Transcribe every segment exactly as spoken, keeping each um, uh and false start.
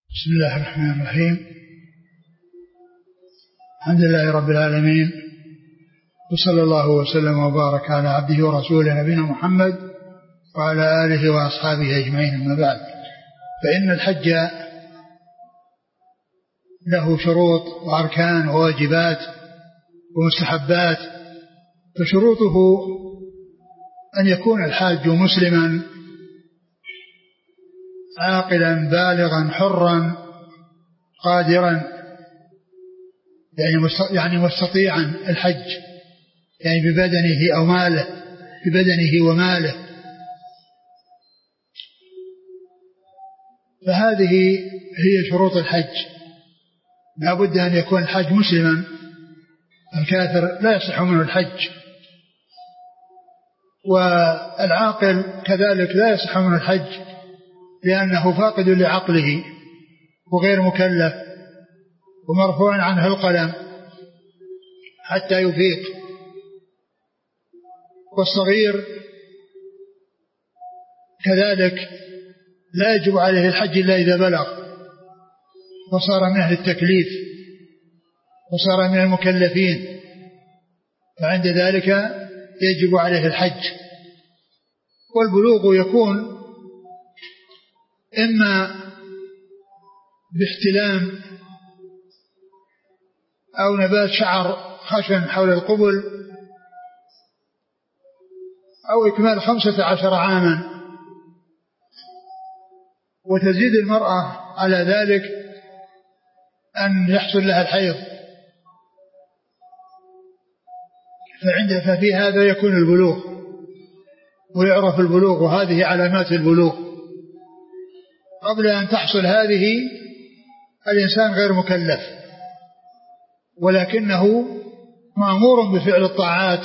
بسم الله الرحمن الرحيم. الحمد لله رب العالمين، وصلى الله وسلم وبارك على عبده ورسوله نبينا محمد وعلى آله وأصحابه أجمعين، أما بعد، فإن الحج له شروط وأركان وواجبات ومستحبات. فشروطه أن يكون الحاج مسلما عاقلا بالغا حرا قادرا، يعني مستطيعا الحج، يعني ببدنه أو ماله، ببدنه وماله. فهذه هي شروط الحج. لا بد أن يكون الحاج مسلما، الكافر لا يصح منه الحج، والعاقل كذلك لا يصح منه الحج لأنه فاقد لعقله وغير مكلف ومرفوع عنه القلم حتى يفيق. والصغير كذلك لا يجب عليه الحج إلا إذا بلغ وصار من أهل التكليف وصار من المكلفين، فعند ذلك يجب عليه الحج. والبلوغ يكون إما باحتلام أو نبات شعر خشن حول القبل أو إكمال خمسة عشر عاما. وتزيد المرأة على ذلك أن يحصل لها الحيض، فعند ففي هذا يكون البلوغ ويعرف البلوغ، وهذه علامات البلوغ. قبل أن تحصل هذه الإنسان غير مكلف، ولكنه مأمور بفعل الطاعات،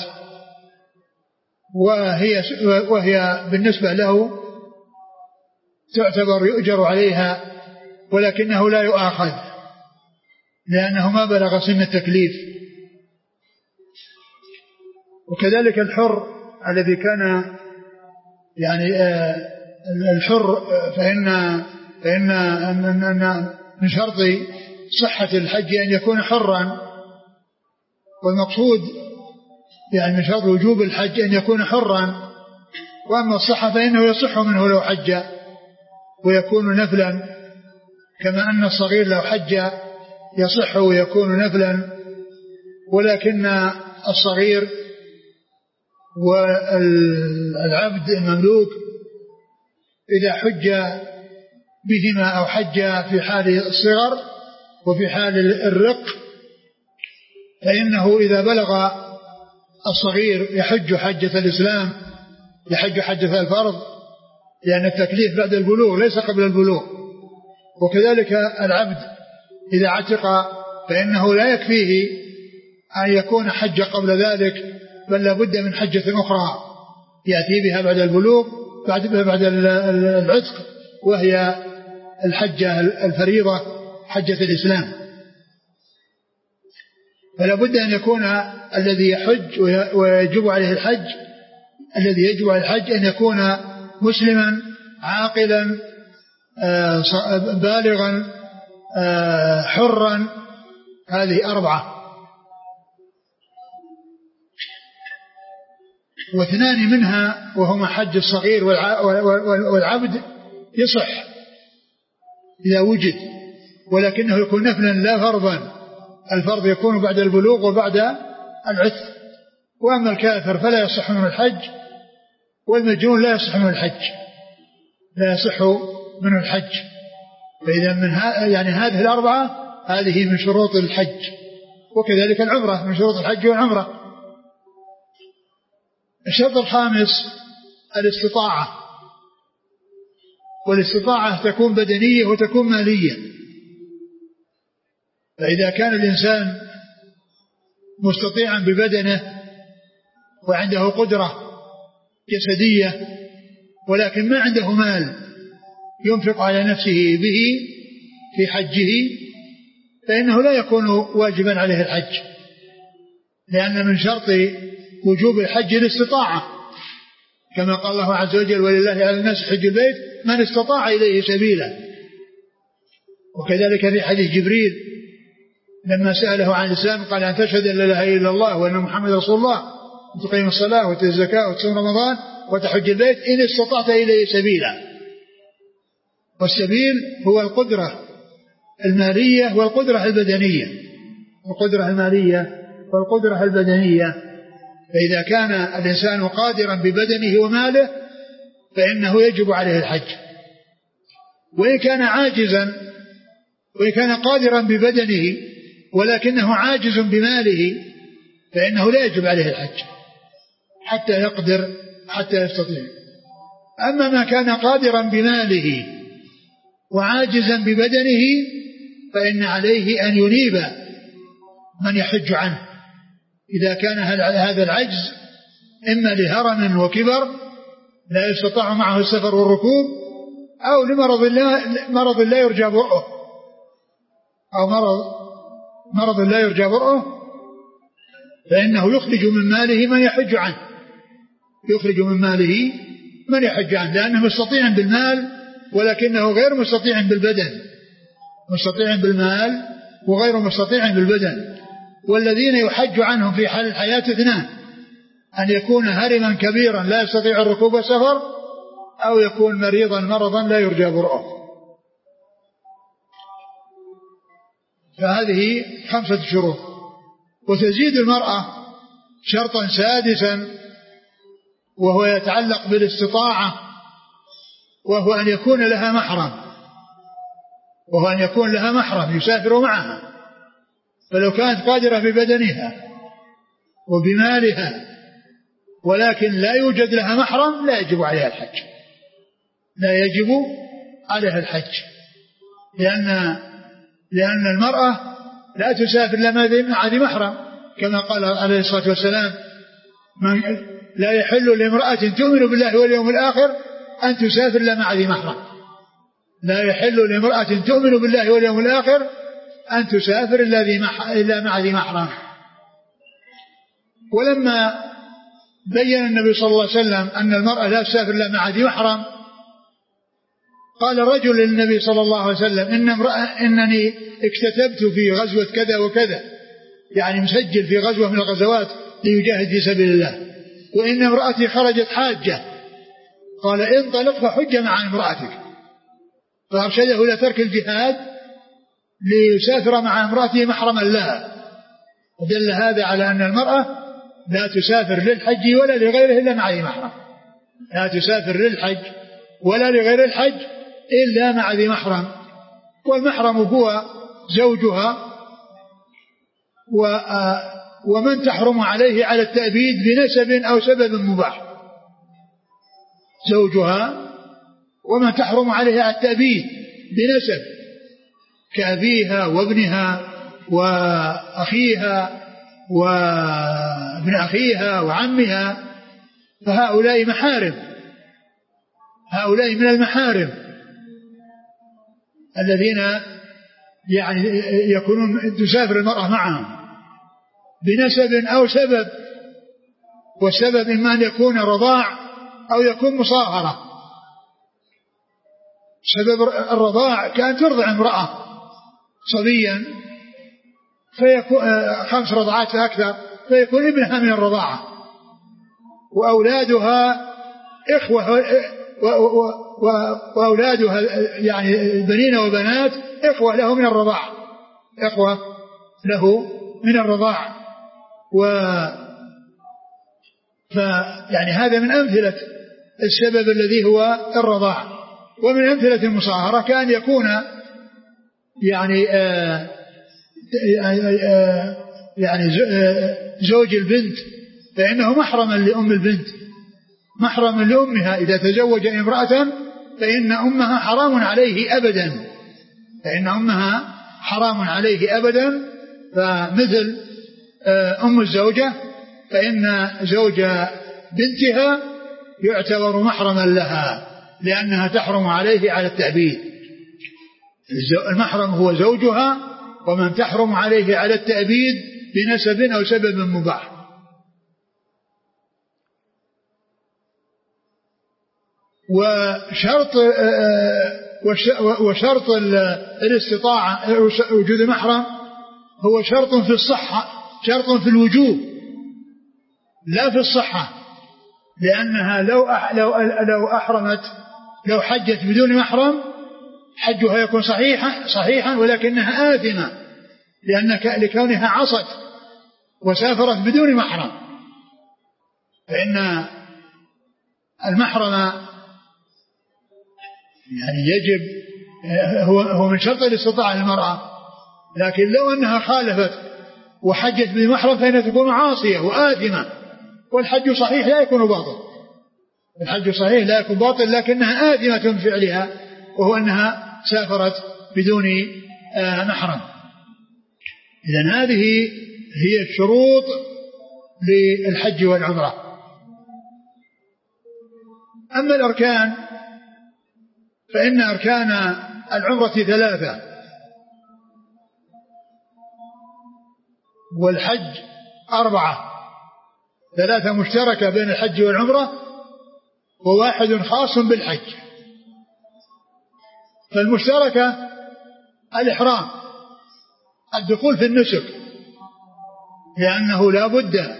وهي, وهي بالنسبة له تعتبر يؤجر عليها، ولكنه لا يؤاخذ لأنه ما بلغ سن التكليف. وكذلك الحر الذي كان يعني آه الحر، فإن فإن أن من شرط صحة الحج أن يكون حرا، والمقصود يعني من شرط وجوب الحج أن يكون حرا. وأما الصحة فإنه يصح منه لو حج ويكون نفلا، كما أن الصغير لو حج يصح ويكون نفلا. ولكن الصغير والعبد المملوك إذا حج بهما أو حج في حال الصغر وفي حال الرق، فإنه إذا بلغ الصغير يحج حجة الإسلام، يحج حجة الفرض، لأن التكليف بعد البلوغ ليس قبل البلوغ. وكذلك العبد إذا عتق فإنه لا يكفيه أن يكون حج قبل ذلك، بل لابد من حجة أخرى يأتي بها بعد البلوغ بعد بعد العتق، وهي الحجة الفريضة حجة الإسلام. فلا بد أن يكون الذي يحج ويجب عليه الحج الذي يجب عليه الحج أن يكون مسلما عاقلا بالغا حرا. هذه أربعة. واثنان منها وهما حج الصغير والعبد يصح إذا وجد، ولكنه يكون نفلا لا فرضا. الفرض يكون بعد البلوغ وبعد العتق. وأما الكافر فلا يصح منه الحج، والمجنون لا يصح منه الحج لا يصح منه الحج. فإذا من يعني هذه الأربعة هذه من شروط الحج. وكذلك العمرة من شروط الحج والعمرة. الشرط الخامس الاستطاعة، والاستطاعة تكون بدنية وتكون مالية. فإذا كان الإنسان مستطيعا ببدنه وعنده قدرة جسدية، ولكن ما عنده مال ينفق على نفسه به في حجه، فإنه لا يكون واجبا عليه الحج، لأن من شرط وجوب الحج الاستطاعة، كما قال الله عز وجل: ولله على الناس حج البيت من استطاع إليه سبيلا. وكذلك في حديث جبريل لما سأله عن الإسلام قال أن تشهد أن لا إله إلا الله وأن محمد رسول الله وتقيم الصلاة وتؤتي الزكاة وتصوم رمضان وتحج البيت إن استطعت إليه سبيلا. والسبيل هو القدرة المالية والقدرة البدنية، القدرة المالية والقدرة البدنية. فإذا كان الإنسان قادرا ببدنه وماله فإنه يجب عليه الحج. وإن كان عاجزا وإن كان قادرا ببدنه ولكنه عاجز بماله فإنه لا يجب عليه الحج حتى يقدر حتى يستطيع. أما ما كان قادرا بماله وعاجزا ببدنه فإن عليه أن ينيب من يحج عنه إذا كان هذا العجز إما لهرم وكبر لا يستطيع معه السفر والركوب أو لمرض لا, مرض لا يرجى برؤه أو مرض, مرض لا يرجى برؤه فإنه يخرج من ماله من يحج عنه يخرج من ماله من يحج عنه لأنه مستطيع بالمال ولكنه غير مستطيع بالبدن، مستطيع بالمال وغير مستطيع بالبدن. والذين يحج عنهم في حال الحياة اثنان: أن يكون هرما كبيرا لا يستطيع الركوب والسفر أو يكون مريضا مرضا لا يرجى برؤه. فهذه خمسة شروط. وتزيد المرأة شرطا سادسا وهو يتعلق بالاستطاعة وهو أن يكون لها محرم وهو أن يكون لها محرم يسافر معها. فلو كانت قادرة ببدنها وبمالها ولكن لا يوجد لها محرم لا يجب عليها الحج لا يجب عليها الحج لأن لأن المرأة لا تسافر إلا مع ذي محرم كما قال عليه الصلاة والسلام: من لا يحل لامرأة تؤمن بالله واليوم الآخر أن تسافر إلا مع ذي محرم. لا يحل لامرأة تؤمن بالله واليوم الآخر أن تسافر إلا مع ذي محرم. ولما بين النبي صلى الله عليه وسلم أن المرأة لا تسافر إلا مع ذي محرم قال رجل للنبي صلى الله عليه وسلم: إن امرأة إنني اكتتبت في غزوة كذا وكذا، يعني مسجل في غزوة من الغزوات ليجاهد في سبيل الله، وإن امرأتي خرجت حاجة. قال: انطلق فحج مع امرأتك. فأرشده إلى ترك الجهاد ليسافر مع امرأته محرما لها. ودل هذا على أن المرأة لا تسافر للحج ولا لغيره إلا مع ذي محرم، لا تسافر للحج ولا لغير الحج إلا مع ذي محرم. والمحرم هو زوجها ومن تحرم عليه على التأبيد بنسب أو سبب مباح، زوجها ومن تحرم عليه على التأبيد بنسب كأبيها وابنها وأخيها وابن أخيها وعمها، فهؤلاء محارم، هؤلاء من المحارم الذين يعني يكونون تسافر المرأة معهم بنسب أو سبب. والسبب إما أن يكون رضاع أو يكون مصاهرة. سبب الرضاع كان ترضع امرأة صبيا فيكون خمس رضعات فأكثر فيكون ابنها من الرضاعة، وأولادها إخوة وأولادها يعني بنين وبنات إخوة له من الرضاعة، إخوة له من الرضاعة. و فيعني هذا من أمثلة السبب الذي هو الرضاعة. ومن أمثلة المصاهرة كان يكون يعني آآ آآ يعني زوج البنت فإنه محرما لأم البنت، محرما لأمها. إذا تزوج امرأة فإن أمها حرام عليه أبدا، فإن أمها حرام عليه أبدا. فمثل أم الزوجة فإن زوج بنتها يعتبر محرما لها لأنها تحرم عليه على التأبيد. المحرم هو زوجها ومن تحرم عليه على التأبيد بنسب أو سبب مباح. وشرط وشرط الاستطاعة وجود محرم هو شرط في الصحة، شرط في الوجوب لا في الصحة، لأنها لو لو لو أحرمت لو حجت بدون محرم حجها يكون صحيحا صحيحا ولكنها آثمة، لأن لكونها عصت وسافرت بدون محرم. فإن المحرم يعني يجب هو هو من شرط الاستطاعة للمرأة، لكن لو أنها خالفت وحجت بمحرم فإنها تكون عاصية وآثمة، والحج صحيح لا يكون باطل، الحج صحيح لا يكون باطل لكنها آثمة فعلها، وهو أنها سافرت بدون محرم. إذن هذه هي الشروط للحج والعمرة. أما الأركان فإن أركان العمرة ثلاثة، والحج أربعة، ثلاثة مشتركة بين الحج والعمرة وواحد خاص بالحج. فالمشتركة الإحرام، الدخول في النسك، لأنه لا بد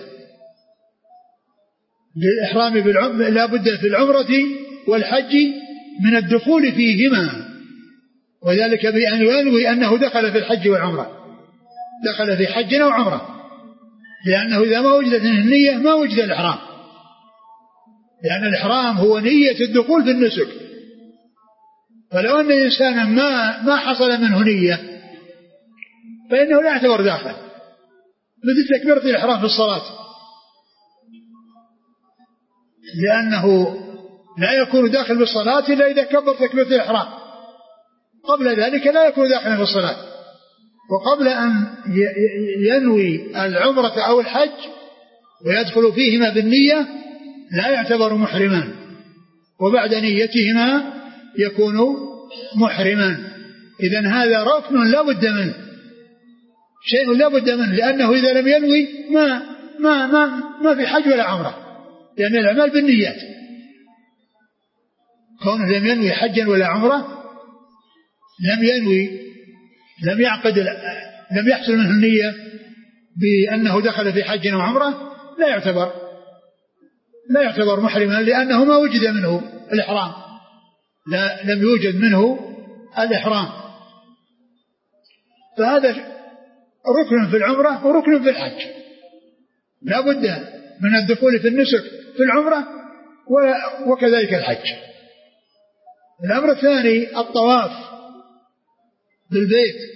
للإحرام بالعمرة لا بد في العمرة والحج من الدخول فيهما، وذلك بأن ينوي أنه دخل في الحج والعمرة، دخل في حج أو عمرة، لأنه إذا ما وجدت النية ما وجد الإحرام، لأن الإحرام هو نية الدخول في النسك. فلو أن إنسانا ما ما حصل منه نية فإنه لا يعتبر داخل، مثل تكبيرة الإحرام في الصلاة، لأنه لا يكون داخل بالصلاة إلا إذا كبر تكبيرة الإحرام، قبل ذلك لا يكون داخلا في الصلاة. وقبل أن ينوي العمرة أو الحج ويدخل فيهما بالنية لا يعتبر محرما، وبعد نيتهما يكون محرما. إذن هذا ركن لا بد منه، شيء لا بد منه، لأنه إذا لم ينوي ما ما ما ما في حج ولا عمرة، لأن الأعمال بالنيات. كونه لم ينوي حجا ولا عمرة، لم ينوي لم يعقد لم يحصل منه النية بأنه دخل في حج أو عمرة، لا يعتبر لا يعتبر محرما، لأنه ما وجد منه الإحرام، لا لم يوجد منه الإحرام. فهذا ركن في العمرة وركن في الحج، لا بد من الدخول في النسك في العمرة وكذلك الحج. الأمر الثاني الطواف بالبيت،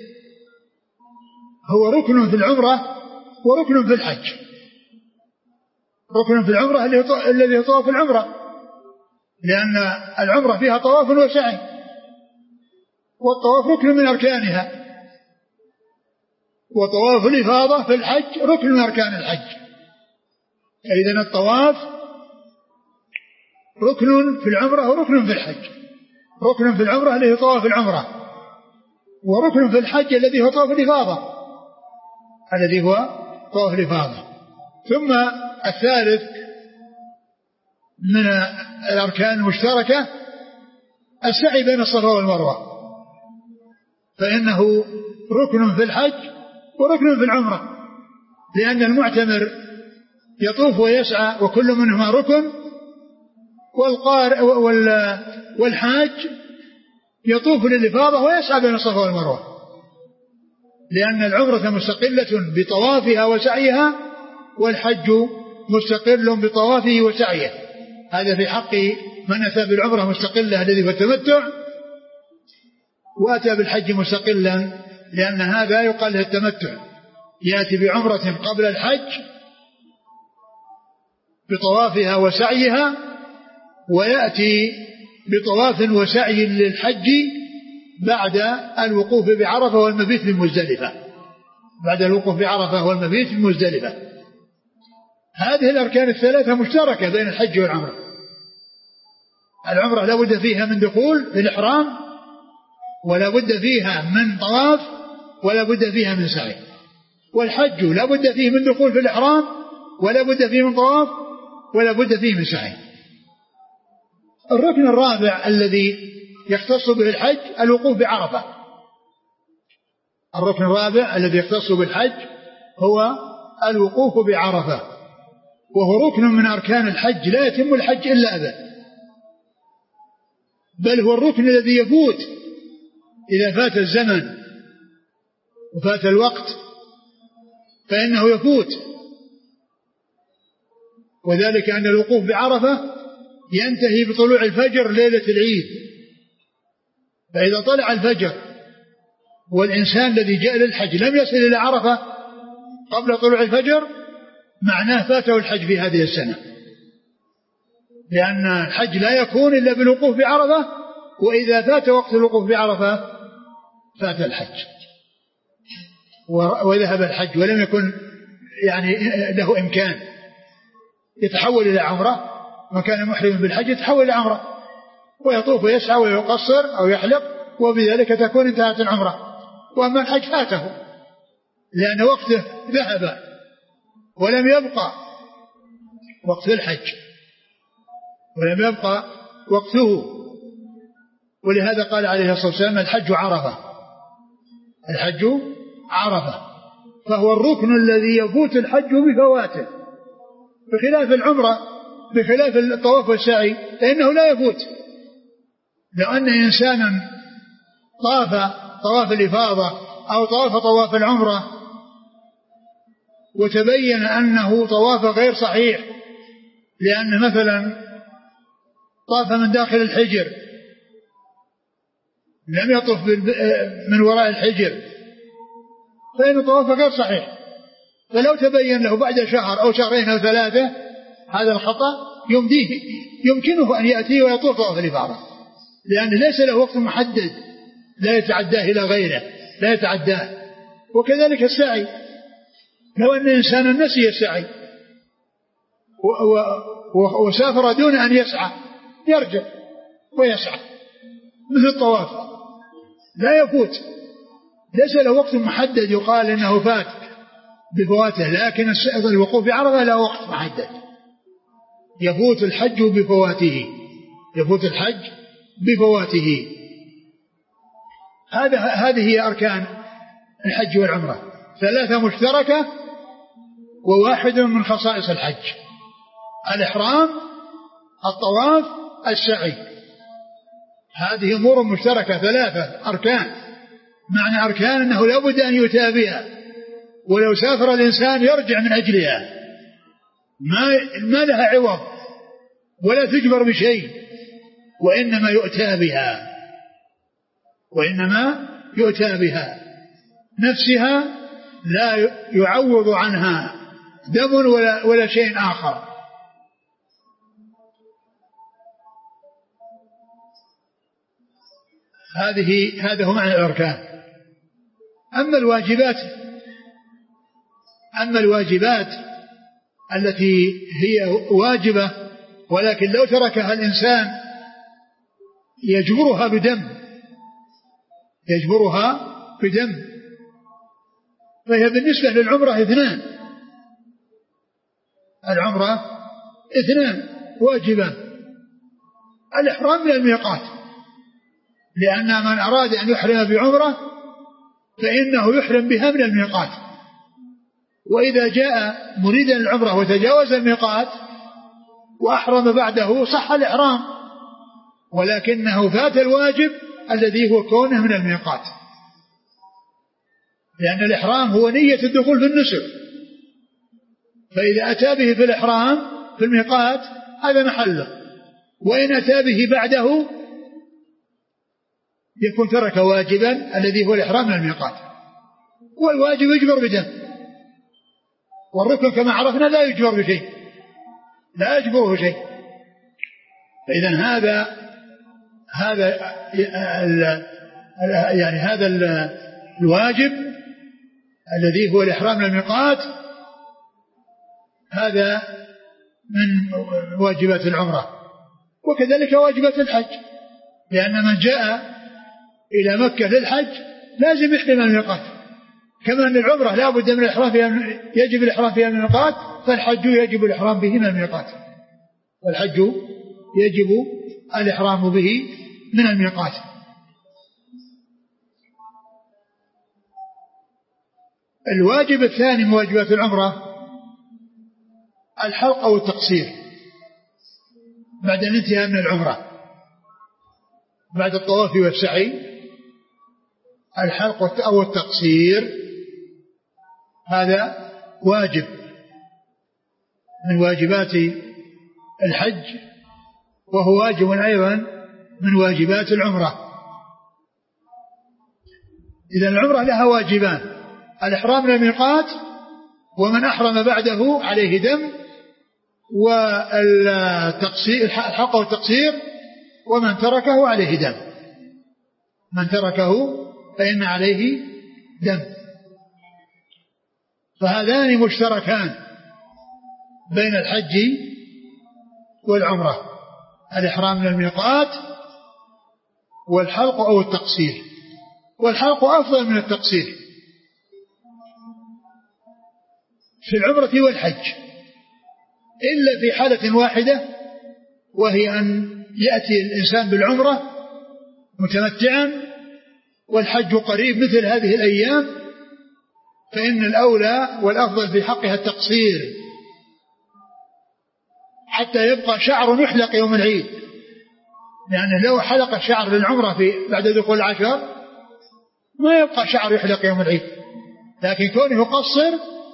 هو ركن في العمرة وركن في الحج. ركن في العمرة الذي هو طواف العمرة، لأن العمرة فيها طواف وسعي، والطواف ركن من أركانها، وطواف الإفاضة في الحج ركن من أركان الحج. إذن الطواف ركن في العمرة وركن في الحج، ركن في العمرة الذي هو طواف العمرة، وركن في الحج الذي هو طواف الإفاضة الذي هو طواف الإفاضة. ثم الثالث من الأركان المشتركة السعي بين الصفا والمروة، فإنه ركن في الحج وركن في العمرة، لأن المعتمر يطوف ويسعى وكل منهما ركن، والقار والحاج يطوف للإفاضة ويسعى بين الصفا والمروة، لأن العمرة مستقلة بطوافها وسعيها، والحج مستقل بطوافه وسعيه. هذا في حق من أتى بالعمرة مستقلة الذي هو التمتع، وأتى بالحج مستقلا، لأن هذا يقال له التمتع، يأتي بعمرة قبل الحج بطوافها وسعيها، ويأتي بطواف وسعي للحج بعد الوقوف بعرفة والمبيت بمزدلفة، بعد الوقوف بعرفة والمبيت بمزدلفة. هذه الأركان الثلاثة مشتركة بين الحج والعمرة. العمرة لا بد فيها من دخول في الإحرام، ولا بد فيها من طواف، ولا بد فيها من سعي. والحج لا بد فيه من دخول في الإحرام، ولا بد فيه من طواف، ولا بد فيه من سعي. الركن الرابع الذي يختص به الحج الوقوف بعرفة. الركن الرابع الذي يختص بالحج هو الوقوف بعرفة، وهو ركن من أركان الحج، لا يتم الحج إلا به، بل هو الركن الذي يفوت إذا فات الزمن وفات الوقت فإنه يفوت. وذلك أن الوقوف بعرفة ينتهي بطلوع الفجر ليلة العيد، فإذا طلع الفجر والإنسان الذي جاء للحج لم يصل إلى عرفة قبل طلوع الفجر معناه فاته الحج في هذه السنة، لأن الحج لا يكون إلا بالوقوف بعرفة، وإذا فات وقت الوقوف بعرفة فات الحج وذهب الحج، ولم يكن يعني له إمكان يتحول إلى عمرة. من كان محرم بالحج يتحول إلى عمرة ويطوف ويسعى ويقصر أو يحلق، وبذلك تكون انتهت العمرة. وأما الحج فاته لأن وقته ذهب ولم يبقى وقت الحج، ولم يبقى وقته. ولهذا قال عليه الصلاة والسلام الحج عرفة، الحج عرفة، فهو الركن الذي يفوت الحج بفواته، بخلاف العمرة، بخلاف الطواف والسعي فإنه لا يفوت. لو أن إنسانا طاف طواف الإفاضة أو طواف طواف العمرة وتبين أنه طواف غير صحيح، لأن مثلا طاف من داخل الحجر لم يطف من وراء الحجر، فإنه طواف غير صحيح. فلو تبين له بعد شهر أو شهرين أو ثلاثة هذا الخطأ يمديه يمكنه أن يأتي ويطوف طواف الإفاضة، لأن ليس له وقت محدد لا يتعداه إلى غيره، لا يتعداه. وكذلك السعي، لو أن إنسانا نسي السعي وسافر دون أن يسعى يرجع ويسعى مثل الطواف، لا يفوت، ليس له وقت محدد يقال إنه فات بفواته، لكن الوقوف بعرفة له وقت محدد، يفوت الحج بفواته، يفوت الحج بفواته. هذا هذه هي أركان الحج والعمرة، ثلاثة مشتركة وواحد من خصائص الحج: الإحرام، الطواف، السعي. هذه أمور مشتركة ثلاثة أركان. معنى أركان أنه لا بد أن يؤتى بها، ولو سافر الإنسان يرجع من أجلها، ما, ما لها عوض ولا تجبر بشيء، وإنما يؤتى بها، وإنما يؤتى بها نفسها، لا يعوض عنها دم ولا, ولا شيء آخر. هذه هذا هو معنى الأركان. أما الواجبات أما الواجبات التي هي واجبة ولكن لو تركها الإنسان يجبرها بدم يجبرها بدم فهي بالنسبة للعمرة اثنان، العمرة اثنان واجبة: الإحرام من الميقات، لأن من أراد أن يحرم بعمرة فإنه يحرم بها من الميقات، وإذا جاء مريدا العمرة وتجاوز الميقات وأحرم بعده صح الإحرام، ولكنه فات الواجب الذي هو كونه من الميقات، لأن الإحرام هو نية الدخول في النسك، فإذا أتى به في الإحرام في الميقات هذا محله، وإن أتى به بعده يكون ترك واجبا الذي هو الإحرام من الميقات، والواجب يجبر بدم، والركن كما عرفنا لا يجبر بشيء، لا يجبره شيء. فإذا هذا هذا يعني هذا الواجب الذي هو الإحرام من الميقات هذا من واجبات العمرة، وكذلك واجبات الحج، لأن من جاء إلى مكة للحج لازم يحرم من الميقات، كما أن العمرة لا بد من الإحرام فيها، يجب الإحرام فيها من الميقات، فالحج يجب الإحرام به من الميقات، والحج يجب الإحرام به من الميقات. الواجب الثاني من واجبات العمرة الحلق أو التقصير بعد الانتهاء من العمرة، بعد الطواف والسعي الحلق أو التقصير هذا واجب من واجبات الحج، وهو واجب أيضا من واجبات العمرة. إذن العمرة لها واجبان: الإحرام من الميقات، ومن أحرم بعده عليه دم، والتقصير الحلق والتقصير ومن تركه عليه دم، من تركه فإن عليه دم. فهذان مشتركان بين الحج والعمرة: الإحرام من الميقات والحلق أو التقصير. والحلق أفضل من التقصير في العمرة والحج، إلا في حالة واحدة، وهي أن يأتي الإنسان بالعمرة متمتعا والحج قريب مثل هذه الأيام، فإن الأولى والأفضل في حقها التقصير حتى يبقى شعر يحلق يوم العيد، لأنه يعني لو حلق الشعر للعمرة في بعد دخول العشر ما يبقى شعر يحلق يوم العيد، لكن كونه يقصر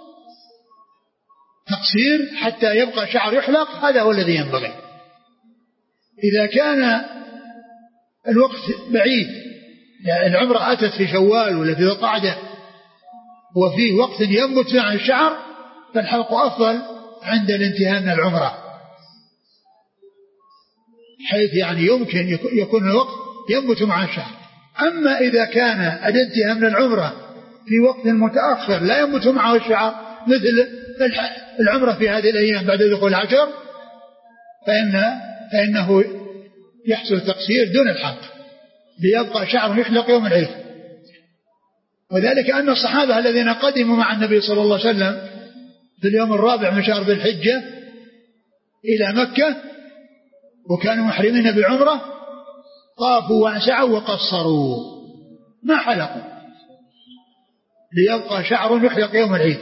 تقصير حتى يبقى شعر يحلق هذا هو الذي ينبغي. إذا كان الوقت بعيد، يعني العمرة أتت في شوال ولا في ذي القعدة وفيه وقت ينبت فيه عن الشعر، فالحلق أفضل عند الانتهاء من العمرة، حيث يعني يمكن يكون الوقت ينبت مع الشعر. أما إذا كان الانتهاء من العمرة في وقت متأخر لا ينبت معه الشعر مثل العمرة في هذه الأيام بعد دخول العشر، فإن فإنه يحصل تقصير دون الحلق ليبقى شعر يحلق يوم العيد. وذلك أن الصحابة الذين قدموا مع النبي صلى الله عليه وسلم في اليوم الرابع من شهر ذي الحجة إلى مكة وكانوا محرمين بالعمرة طافوا وسعوا وقصروا ما حلقوا ليبقى شعر يحلق يوم العيد.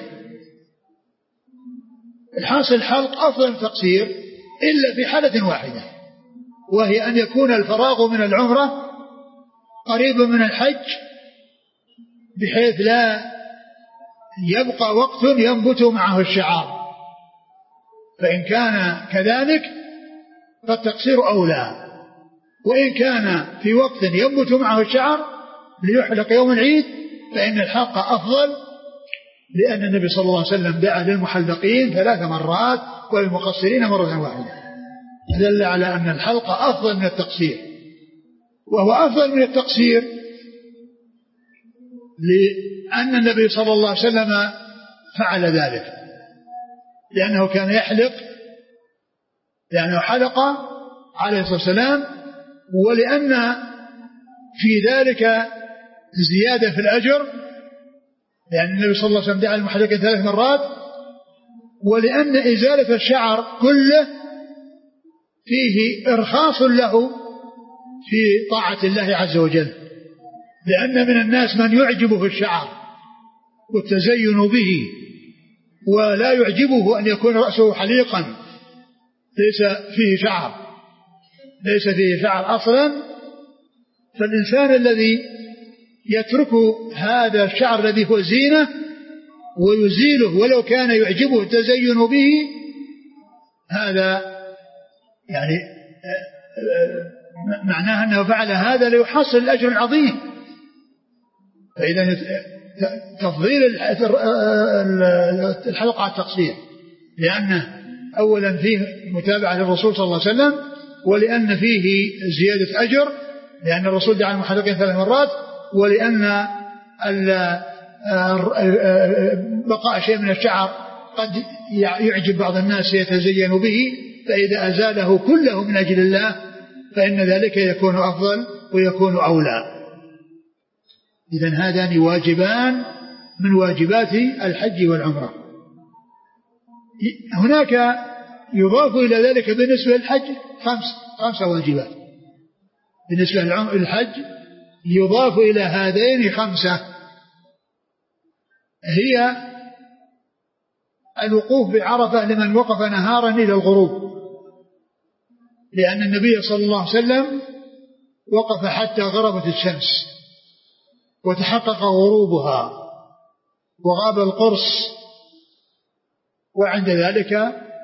الحاصل الحلق أفضل من التقصير إلا في حالة واحدة، وهي أن يكون الفراغ من العمرة قريب من الحج بحيث لا يبقى وقت ينبت معه الشعار، فإن كان كذلك فالتقصير أولى. وإن كان في وقت ينبت معه الشعر ليحلق يوم العيد فإن الحلق أفضل، لأن النبي صلى الله عليه وسلم دعا للمحلقين ثلاث مرات وللمقصرين مرة واحدة، دل على أن الحلق أفضل من التقصير. وهو أفضل من التقصير لأن النبي صلى الله عليه وسلم فعل ذلك، لأنه كان يحلق، لأنه حلق عليه الصلاة والسلام، ولأن في ذلك زيادة في الأجر، لأن النبي صلى الله عليه وسلم دعا المحلقين ثلاث مرات، ولأن إزالة الشعر كله فيه إرخاص له في طاعة الله عز وجل، لأن من الناس من يعجبه الشعر والتزين به ولا يعجبه أن يكون رأسه حليقا ليس فيه شعر ليس فيه شعر أصلا. فالإنسان الذي يترك هذا الشعر الذي هو زينة ويزيله ولو كان يعجبه التزين به، هذا يعني معناه أنه فعل هذا ليحصل الأجر العظيم. فإذا تفضيل الحلق على التقصير لأنه أولا فيه متابعة للرسول صلى الله عليه وسلم، ولأن فيه زيادة أجر لأن الرسول دعا المحلقين ثلاث مرات، ولأن بقاء شيء من الشعر قد يعجب بعض الناس يتزين به، فإذا أزاله كله من أجل الله فإن ذلك يكون أفضل ويكون أولى. إذن هذان واجبان من واجبات الحج والعمرة. هناك يضاف إلى ذلك بالنسبة للحج خمس خمس واجبات. بالنسبة للحج يضاف إلى هذين خمسة، هي الوقوف بعرفة لمن وقف نهارا إلى الغروب، لأن النبي صلى الله عليه وسلم وقف حتى غربت الشمس وتحقق غروبها وغاب القرص، وعند ذلك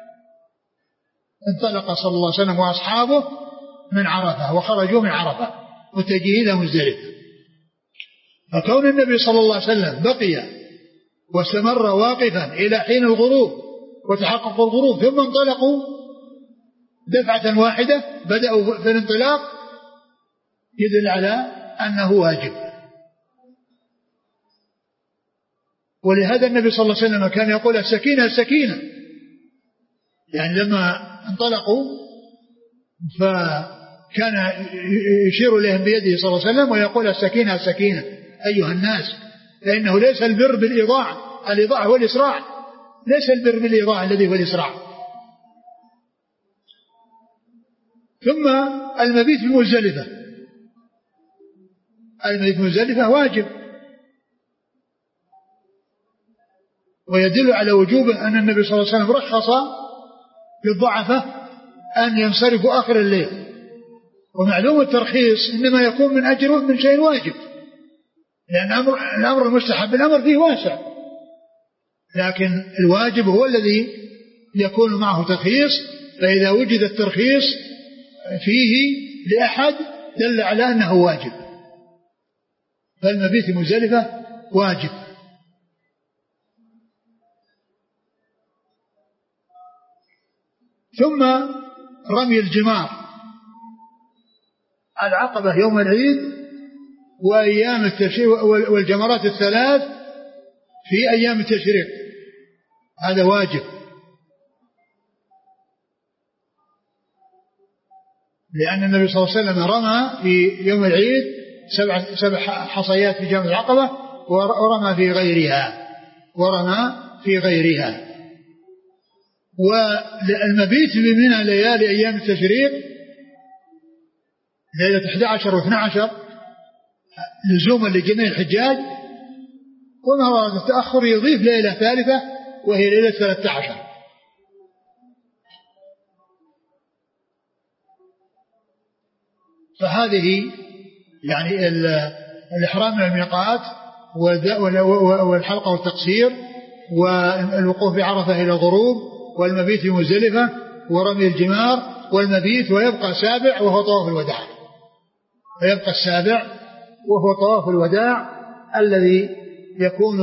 انطلق صلى الله عليه وسلم وأصحابه من عرفة وخرجوا من عرفة متجهين إلى مزدلفة. فكون النبي صلى الله عليه وسلم بقي واستمر واقفا إلى حين الغروب وتحقق الغروب ثم انطلقوا دفعة واحدة بدأوا في الانطلاق يدل على أنه واجب. ولهذا النبي صلى الله عليه وسلم كان يقول السكينة السكينة، يعني لما انطلقوا فكان يشير إليهم بيده صلى الله عليه وسلم ويقول السكينة السكينة أيها الناس، لأنه ليس البر بالإضاعة، الإضاعة هو الإسراع، ليس البر بالإضاعة الذي هو الإسراع. ثم المبيت في مزدلفة، المبيت في مزدلفة واجب، ويدل على وجوبه أن النبي صلى الله عليه وسلم رخص للضعفة أن ينصرفوا آخر الليل، ومعلوم الترخيص إنما يكون من أجره من شيء واجب، لأن أمر الأمر المستحب الأمر فيه واسع، لكن الواجب هو الذي يكون معه ترخيص، فإذا وجد الترخيص فيه لأحد دل على أنه واجب، فالمبيت مزدلفة واجب. ثم رمي الجمار العقبة يوم العيد وأيام التشريق والجمرات الثلاث في أيام التشريق، هذا واجب، لأن النبي صلى الله عليه وسلم رمى في يوم العيد سبع, سبع حصيات في جمرة العقبة ورمى في غيرها ورمى في غيرها. والمبيت بمنى ليالي أيام التشريق ليلة أحد عشر واثنى عشر لزوما لجميع الحجاج، وما ورد التأخر يضيف ليلة ثالثة وهي ليلة ثلاثة عشر. فهذه يعني الإحرام من الميقات والحلقة والتقصير والوقوف بعرفة إلى الغروب والمبيت في مزدلفة ورمي الجمار والمبيت، ويبقى سابع وهو طواف الوداع، ويبقى السابع وهو طواف الوداع الذي يكون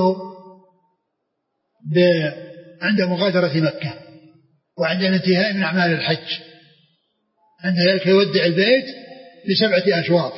عند مغادرة مكة وعند الانتهاء من أعمال الحج، عند ذلك يودع البيت بسبعة أشواط،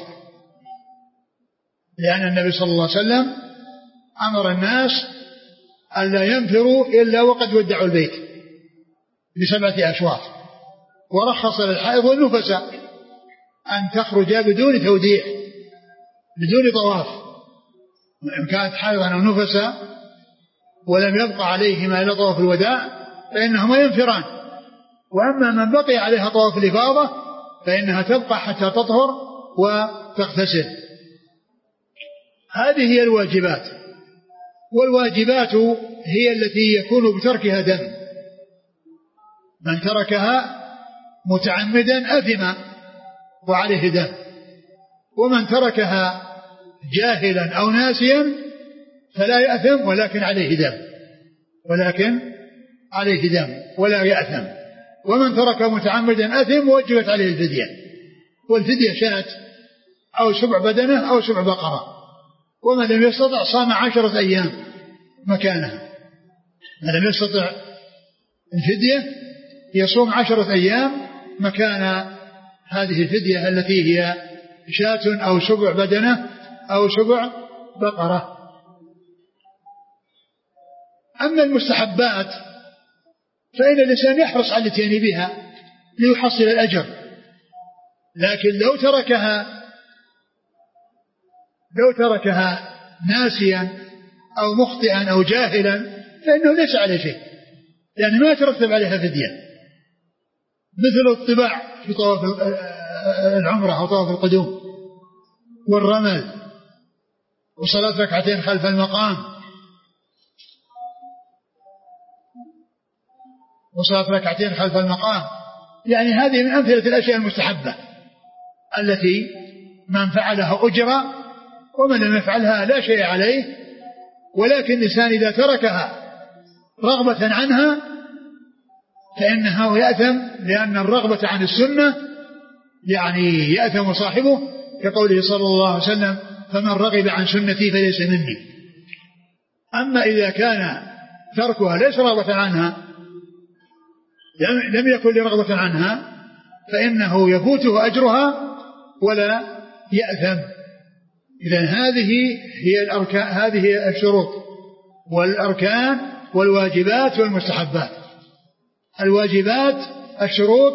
لأن النبي صلى الله عليه وسلم أمر الناس ألا ينفروا إلا وقد ودعوا البيت بسبعة أشواط، ورخص للحائض والنفساء أن تخرج بدون توديع بدون طواف، وإن كانت حائضا أو نفسا ولم يبقى عليهما إلا طواف الوداع فإنهما ينفران، وأما من بقي عليها طواف الإفاضة فإنها تبقى حتى تطهر وتغتسل. هذه هي الواجبات، والواجبات هي التي يكون بتركها دم، من تركها متعمدا أثم وعليه دم، ومن تركها جاهلا أو ناسيا فلا يأثم ولكن عليه دم ولكن عليه دم ولا يأثم، ومن ترك متعمدا أثم وجبت عليه الفدية، والفدية شاة أو سبع بدنة أو سبع بقرة، ومن لم يستطع صام عشرة أيام مكانها، من لم يستطع الفدية يصوم عشرة أيام مكان هذه الفدية التي هي شاة أو سبع بدنة أو سبع بقرة. أما المستحبات فإن الإنسان يحرص على الاتيان بها ليحصل الأجر، لكن لو تركها لو تركها ناسيا أو مخطئا أو جاهلا فإنه ليس عليه شيء، يعني ما يترتب عليها فدية، مثل الطباع في طواف العمرة أو طواف القدوم، والرمل، وصلاة ركعتين خلف المقام، وصلاة ركعتين خلف المقام. يعني هذه من أمثلة الأشياء المستحبة التي من فعلها أجر، ومن لم يفعلها لا شيء عليه. ولكن الإنسان إذا تركها رغبة عنها فإنه يأثم، لأن الرغبة عن السنة يعني يأثم صاحبه، كقوله صلى الله عليه وسلم: فمن رغب عن سنتي فليس مني. أما إذا كان تركها ليس رغبة عنها، لم يكن لرغبة عنها، فإنه يفوته أجرها ولا يأثم. إذن هذه هي الأركان، هذه هي الشروط والأركان والواجبات والمستحبات. الواجبات الشروط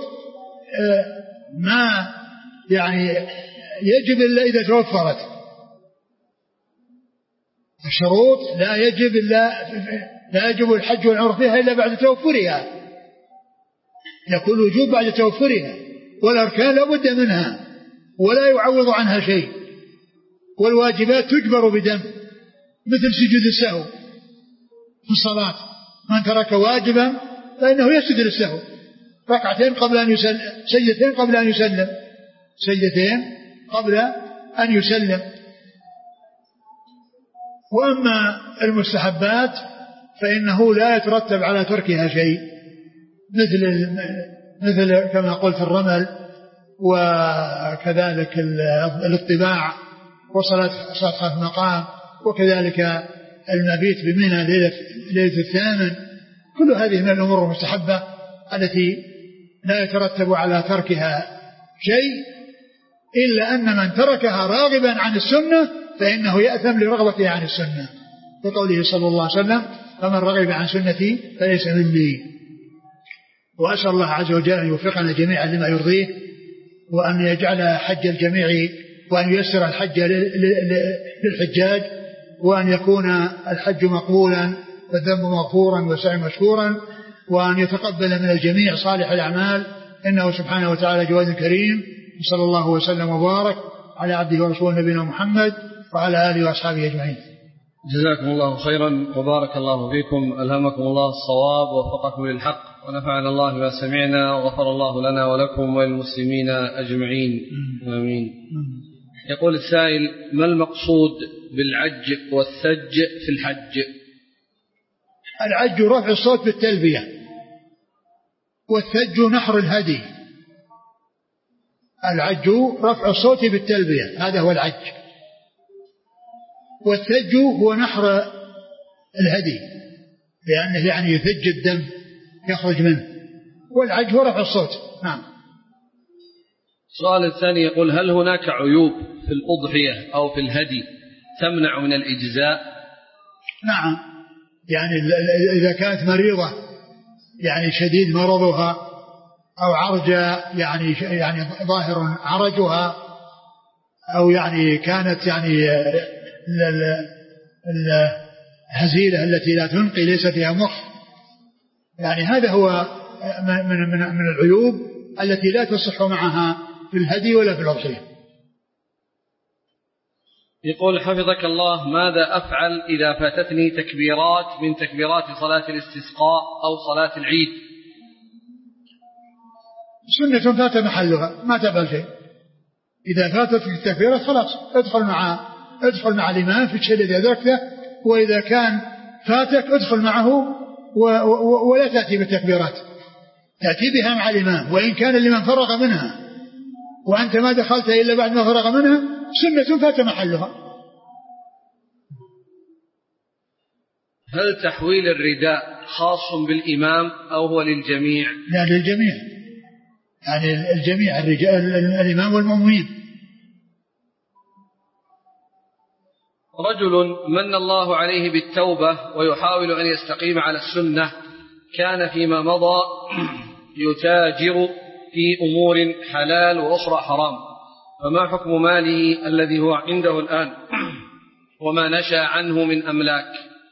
ما يعني يجب إلا إذا توفرت. الشروط لا يجب إلا لا يجب الحج والعمرة فيها إلا بعد توفرها، يكون وجوب بعد توفرها. والأركان لا بد منها ولا يعوض عنها شيء. والواجبات تجبر بدم، مثل سجود السهو في الصلاة، من ترك واجبا فإنه يسجد للسهو، ركعتين قبل أن يسلم، سجدتين قبل أن يسلم، سجدتين قبل أن يسلم. وأما المستحبات فإنه لا يترتب على تركها شيء، مثل مثل كما قلت الرمل، وكذلك الاطباع، وصلاة صلاة خلف المقام، وكذلك المبيت بمنى ليلة الثامن. كل هذه من الأمور المستحبة التي لا يترتب على تركها شيء، إلا أن من تركها راغبا عن السنة فإنه يأثم لرغبته عن السنة، بقوله صلى الله عليه وسلم: فمن رغب عن سنتي فليس مني. وأسأل الله عز وجل أن يوفقنا جميعا لما يرضيه، وأن يجعل حج الجميع، وأن ييسر الحج للحجاج، وأن يكون الحج مقبولا والذنب مغفورا والسعي مشكورا، وأن يتقبل من الجميع صالح الأعمال، إنه سبحانه وتعالى جواد كريم. صلى الله وسلم وبارك على عبده ورسوله نبينا محمد وعلى آله وأصحابه أجمعين. جزاكم الله خيرا وبارك الله فيكم، ألهمكم الله الصواب ووفقكم للحق، ونفعنا الله بما سمعنا، وغفر الله لنا ولكم وللمسلمين أجمعين، آمين. يقول السائل: ما المقصود بالعج والثج في الحج؟ العج رفع الصوت بالتلبية، والثج نحر الهدي. العج رفع الصوت بالتلبية، هذا هو العج. والثج هو نحر الهدي، لأنه يعني يثج الدم يخرج منه، والعج هو رفع الصوت. نعم. السؤال الثاني يقول: هل هناك عيوب في الأضحية أو في الهدي تمنع من الإجزاء؟ نعم، يعني إذا كانت مريضة يعني شديد مرضها، أو عرجة يعني يعني ظاهر عرجها، أو يعني كانت يعني الهزيلة التي لا تنقي ليس فيها مخ، يعني هذا هو من من من العيوب التي لا تصح معها في الهدي ولا في الأضحية. يقول: حفظك الله، ماذا أفعل إذا فاتتني تكبيرات من تكبيرات صلاة الاستسقاء أو صلاة العيد؟ سنة فات محلها، ما تفعل شيء. إذا فاتت التكبيرات خلاص ادخل مع ادخل مع الإمام في الشيء الذي أدركته، وإذا كان فاتك ادخل معه و و ولا تأتي بالتكبيرات، تأتي بها مع الإمام، وإن كان الإمام فرغ منها وأنت ما دخلت إلا بعد ما فرغ منها، سنة فات محلها. هل تحويل الرداء خاص بالإمام أو هو للجميع؟ لا، للجميع، يعني الجميع، الرجال، الإمام والمؤمنين. رجل من الله عليه بالتوبة ويحاول أن يستقيم على السنة، كان فيما مضى يتاجر في أمور حلال وأخرى حرام، فما حكم ماله الذي هو عنده الآن وما نشأ عنه من أملاك؟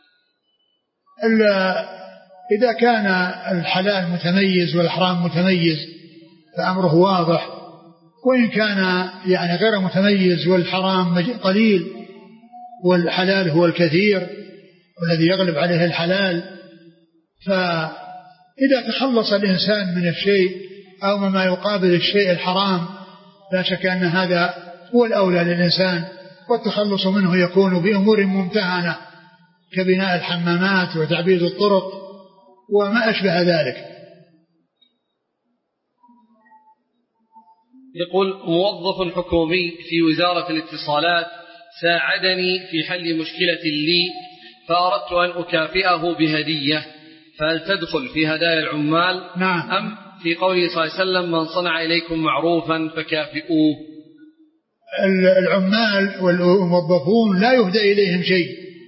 إذا كان الحلال متميز والحرام متميز فأمره واضح، وإن كان يعني غير متميز والحرام قليل والحلال هو الكثير والذي يغلب عليه الحلال، فإذا تخلص الإنسان من الشيء أو مما يقابل الشيء الحرام لا شك أن هذا هو الأولى للإنسان، والتخلص منه يكون بأمور ممتهنة كبناء الحمامات وتعبيد الطرق وما أشبه ذلك. يقول موظف حكومي في وزارة الاتصالات ساعدني في حل مشكلة لي فأردت أن أكافئه بهدية، فهل تدخل في هدايا العمال؟ نعم. أم في قوله صلى الله عليه وسلم من صنع إليكم معروفا فكافئوه؟ العمال والموظفون لا يهدى إليهم شيء،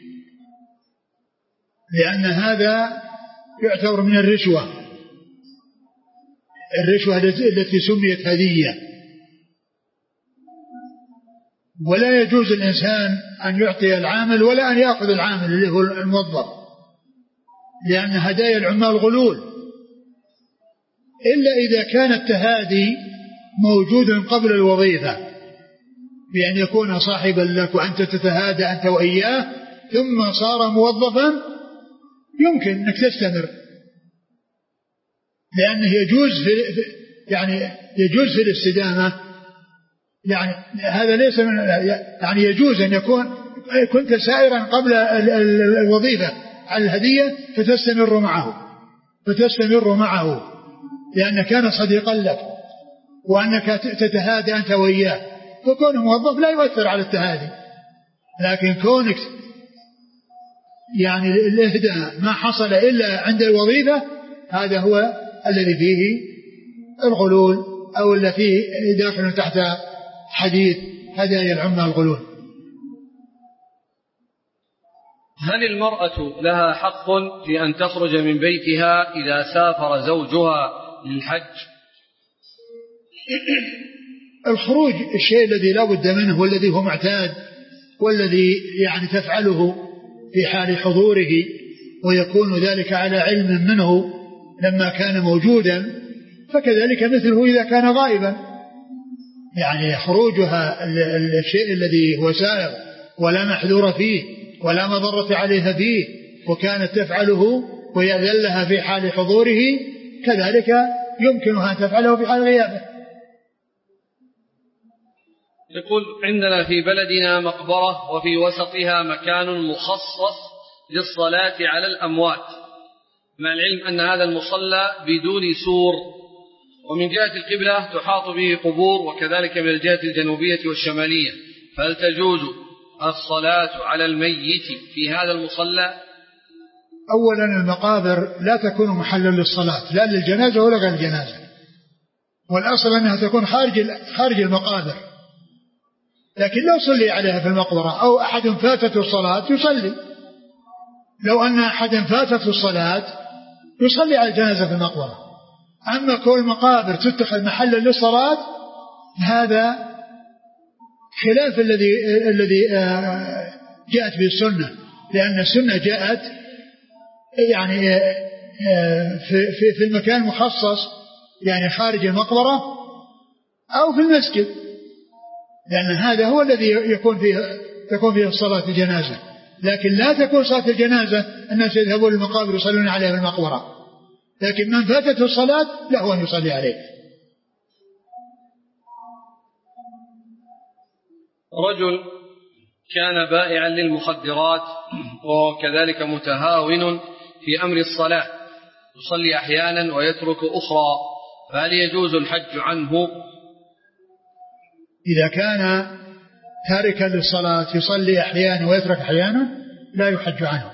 لأن هذا يعتبر من الرشوة، الرشوة التي سميت هدية، ولا يجوز الإنسان أن يعطي العامل ولا أن يأخذ العامل اللي هو الموظف، لأن هدايا العمال غلول، إلا إذا كان التهادي موجودا قبل الوظيفة، بأن يكون صاحبا لك وأنت تتهادى أنت وإياه ثم صار موظفا يمكن أنك تستمر، لأنه يجوز في يعني يجوز في الاستدامة، يعني هذا ليس من يعني يجوز أن يكون كنت سائرا قبل الوظيفة على الهدية فتستمر معه فتستمر معه لأنه كان صديقا لك وأنك تتهادى أنت وإياه، فكونه موظف لا يؤثر على التهادي، لكن كونك يعني الإهداء ما حصل إلا عند الوظيفة هذا هو الذي فيه الغلول أو الذي داخل تحت حديث هدايا العمال الغلول. هل المرأة لها حق في أن تخرج من بيتها إذا سافر زوجها للحج؟ الخروج الشيء الذي لا بد منه والذي هو معتاد والذي يعني تفعله في حال حضوره ويكون ذلك على علم منه لما كان موجودا، فكذلك مثله إذا كان غائبا، يعني خروجها الشيء الذي هو سائر ولا محذور فيه ولا مضرة عليها فيه وكانت تفعله ويأذن لها في حال حضوره كذلك يمكنها أن تفعله في حال غيابه. يقول عندنا في بلدنا مقبرة وفي وسطها مكان مخصص للصلاة على الأموات، مع العلم أن هذا المصلى بدون سور، ومن جهة القبلة تحاط به قبور وكذلك من الجهة الجنوبية والشمالية، فهل تجوز الصلاة على الميت في هذا المصلى؟ أولا المقابر لا تكون محلا للصلاة لا للجنازة ولا غير الجنازة، والأصل أنها تكون خارج خارج المقابر، لكن لو صلي عليها في المقبرة أو أحد فاتته الصلاة يصلي، لو أن أحد فاتته الصلاة يصلي على الجنازة في المقبرة. أما كل المقابر تتخذ محلا للصلاة هذا خلاف الذي الذي جاءت به السنة، لأن السنة جاءت يعني في في في المكان المخصص يعني خارج المقبرة أو في المسجد، لأن هذا هو الذي يكون فيه تكون فيه صلاة الجنازة، لكن لا تكون صلاة الجنازة الناس يذهبون للمقابر يصلون عليها في المقبرة، لكن من فاتته الصلاة له أن يصلي عليه. رجل كان بائعا للمخدرات وهو كذلك متهاون في أمر الصلاة، يصلي أحيانا ويترك أخرى، فهل يجوز الحج عنه؟ إذا كان تاركا للصلاة يصلي أحيانا ويترك أحيانا لا يحج عنه.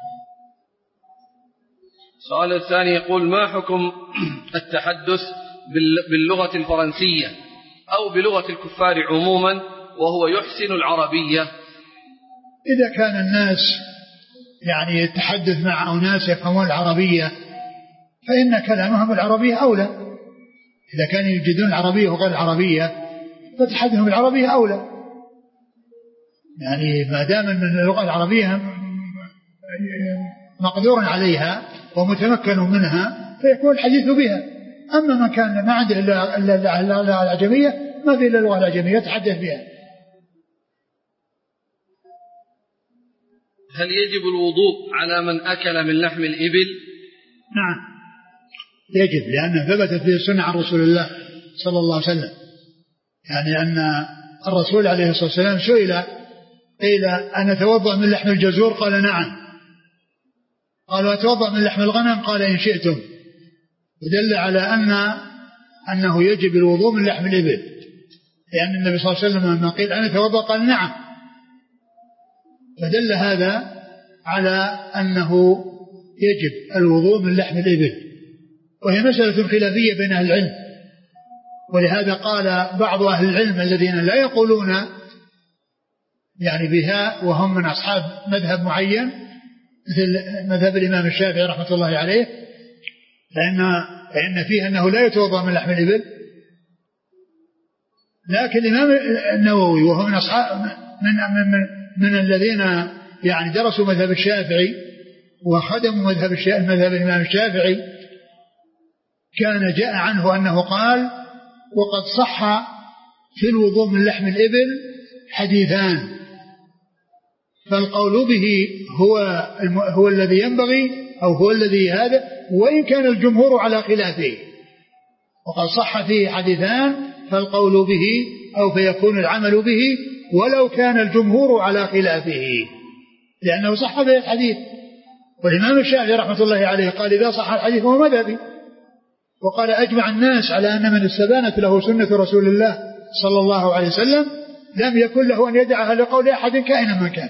السؤال الثاني يقول ما حكم التحدث باللغة الفرنسية أو بلغة الكفار عموما وهو يحسن العربية؟ إذا كان الناس يعني يتحدث مع أناس يفهمون العربية فإن كلامهم العربية أولى، إذا كانوا يجدون العربية وغير العربية فتحدثهم العربية أولى، يعني ما دام أن اللغة العربية مقدور عليها ومتمكن منها فيكون الحديث بها. أما من كان ما عنده إلا العجمية ما في إلا اللغة الأعجمية يتحدث بها. هل يجب الوضوء على من أكل من لحم الإبل؟ نعم يجب، لأنه ثبتت به السنة عن رسول الله صلى الله عليه وسلم، يعني أن الرسول عليه الصلاة والسلام سئل قيل أن أتوضأ من لحم الجزور؟ قال نعم. قالوا أتوضأ من لحم الغنم؟ قال إن شئتم. ودل على أن أنه يجب الوضوء من لحم الإبل، لأن النبي صلى الله عليه وسلم لما قيل أنا أتوضأ قال نعم، فدل هذا على أنه يجب الوضوء من لحم الإبل. وهي مسألة خلافية بين أهل العلم، ولهذا قال بعض أهل العلم الذين لا يقولون يعني بها وهم من أصحاب مذهب معين مثل مذهب الإمام الشافعي رحمة الله عليه، لأن فإن فيه أنه لا يتوضأ من لحم الإبل. لكن الإمام النووي وهو من أصحاب من, من, من, من الذين يعني درسوا مذهب الشافعي وخدموا مذهب مذهب الإمام الشافعي، كان جاء عنه أنه قال وقد صح في الوضوء من لحم الإبل حديثان، فالقول به هو هو الذي ينبغي أو هو الذي هذا، وإن كان الجمهور على خلافه. وقد صح فيه حديثان فالقول به أو فيكون العمل به ولو كان الجمهور على خلافه، لأنه صح به الحديث. والإمام الشافعي رحمة الله عليه قال إذا صح الحديث هو مذهبي، وقال أجمع الناس على أن من استبانت له سنة رسول الله صلى الله عليه وسلم لم يكن له أن يدعها لقول أحد كائنا من كان.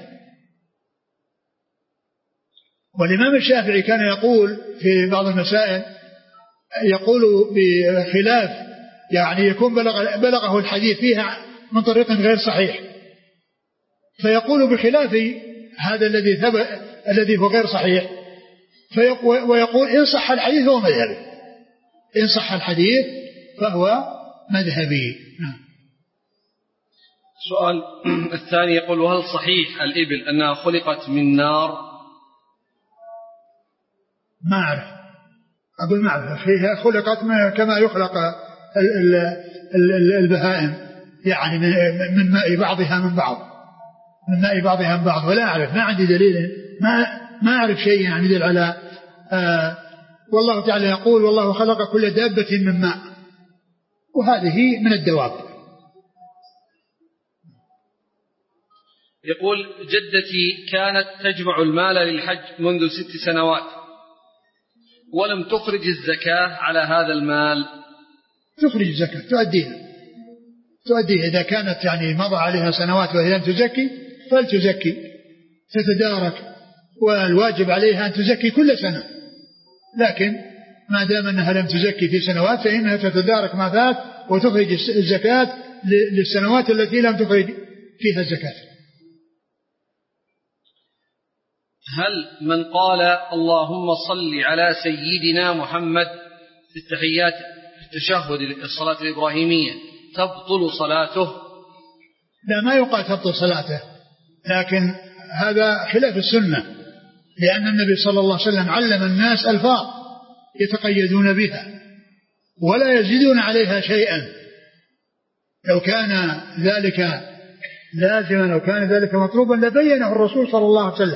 والإمام الشافعي كان يقول في بعض المسائل يقول بخلاف يعني يكون بلغ بلغه الحديث فيها من طريق غير صحيح، فيقول بخلاف هذا الذي ثبت الذي هو غير صحيح، ويقول إن صح الحديث هو مذهبي، إن صح الحديث فهو مذهبي. السؤال الثاني يقول وهل صحيح الإبل أنها خلقت من نار؟ ما أعرف، أقول ما أعرف، فيها خلقت كما يخلق البهائم يعني من ماء بعضها من بعض من ماء بعضها من بعض، ولا أعرف، ما عندي دليل، ما ما أعرف شيء يعني يدل على آه والله تعالى يقول والله خلق كل دابة من ماء، وهذه من الدواب. يقول جدتي كانت تجمع المال للحج منذ ست سنوات ولم تخرج الزكاة على هذا المال. تخرج الزكاة، تؤديها تؤديها إذا كانت يعني مضى عليها سنوات وهي لم تزكي فلتزكي، تتدارك، والواجب عليها أن تزكي كل سنة، لكن ما دام أنها لم تزكي في سنوات فإنها تتدارك ما فات وتخرج الزكاة للسنوات التي لم تخرج فيها الزكاة. هل من قال اللهم صل على سيدنا محمد في التحيات في التشهد الصلاة الإبراهيمية تبطل صلاته؟ لا، ما يقال تبطل صلاته، لكن هذا خلاف السنة، لأن النبي صلى الله عليه وسلم علم الناس ألفاظ يتقيدون بها ولا يزيدون عليها شيئا. لو كان ذلك لازما لو كان ذلك مطلوبا لبينه الرسول صلى الله عليه وسلم.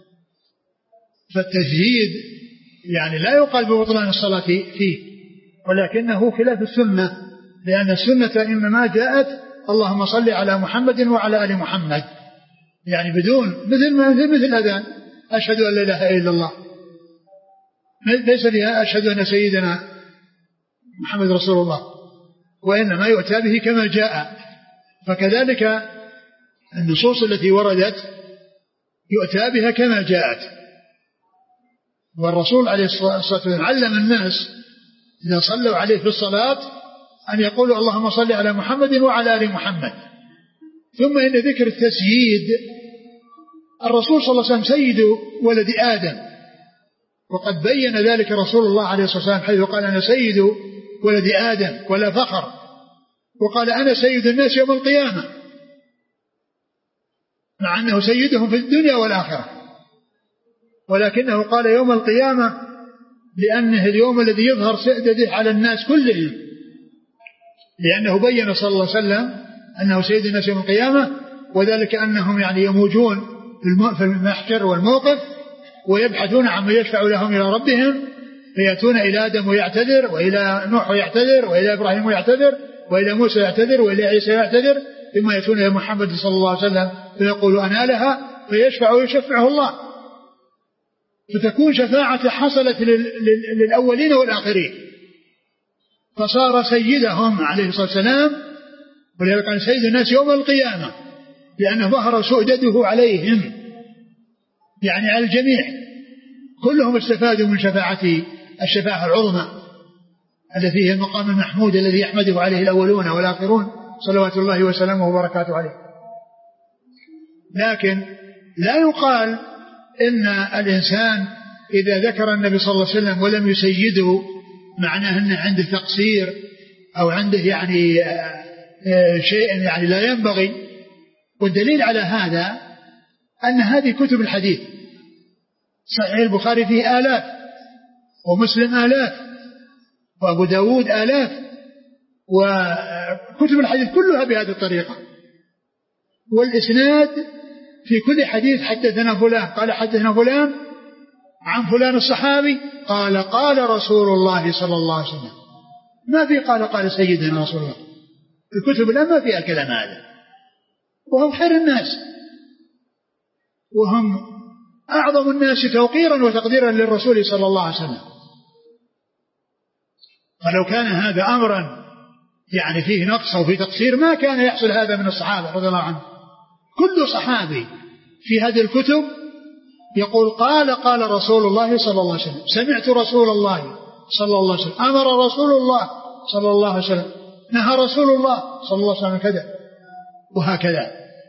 فالتزييد يعني لا يقال ببطلان الصلاة فيه، ولكنه خلاف السنة، لأن السنة إنما جاءت اللهم صل على محمد وعلى آل محمد، يعني بدون مثل ما مثل الأذان أشهد أن لا إله إلا الله، ليس لها أشهد أن سيدنا محمد رسول الله، وإنما يؤتى به كما جاء. فكذلك النصوص التي وردت يؤتى بها كما جاءت. والرسول عليه الصلاة والسلام علم الناس إذا صلوا عليه في الصلاة أن يقولوا اللهم صل على محمد وعلى آل محمد. ثم إن ذكر التسييد، الرسول صلى الله عليه وسلم سيد ولد آدم، وقد بين ذلك رسول الله عليه الصلاة والسلام حيث قال أنا سيد ولد آدم ولا فخر، وقال أنا سيد الناس يوم القيامة، مع أنه سيدهم في الدنيا والآخرة، ولكنه قال يوم القيامة لأنه اليوم الذي يظهر سيادته على الناس كلهم، لأنه بين صلى الله عليه وسلم أنه سيد الناس يوم القيامة، وذلك أنهم يعني يموجون في المحشر والموقف ويبحثون عما يشفع لهم إلى ربهم، فيأتون إلى آدم ويعتذر، وإلى نوح ويعتذر، وإلى إبراهيم ويعتذر، وإلى موسى يعتذر، وإلى عيسى يعتذر، ثم يأتون إلى محمد صلى الله عليه وسلم فيقول أنا لها، فيشفع ويشفعه الله، فتكون شفاعة حصلت للأولين والآخرين، فصار سيدهم عليه الصلاة والسلام، ولذلك كان سيد الناس يوم القيامة لأنه ظهر سؤدده عليهم، يعني على الجميع كلهم استفادوا من شفاعته الشفاعة العظمى التي هي المقام المحمود الذي يحمده عليه الأولون والآخرون صلوات الله وسلامه وبركاته عليه. لكن لا يقال إن الإنسان إذا ذكر النبي صلى الله عليه وسلم ولم يسيده معناه أنه عنده تقصير أو عنده يعني شيء يعني لا ينبغي. والدليل على هذا أن هذه كتب الحديث، صحيح البخاري فيه آلاف، ومسلم آلاف، وأبو داود آلاف، وكتب الحديث كلها بهذه الطريقة، والإسناد في كل حديث حدثنا فلان قال حدثنا فلان عن فلان الصحابي قال قال رسول الله صلى الله عليه وسلم، ما في قال قال سيدنا رسول الله. الكتب الآن ما فيها الكلام هذا، وهم خير الناس وهم أعظم الناس توقيرا وتقديرا للرسول صلى الله عليه وسلم. فلو كان هذا أمرا يعني فيه نقص أو فيه تقصير ما كان يحصل هذا من الصحابة رضي الله عنهم. كل صحابي في هذه الكتب يقول قال قال رسول الله صلى الله عليه وسلم، سمعت رسول الله صلى الله عليه وسلم، أمر رسول الله صلى الله عليه وسلم، نهى رسول الله صلى الله عليه وسلم كذا، وهكذا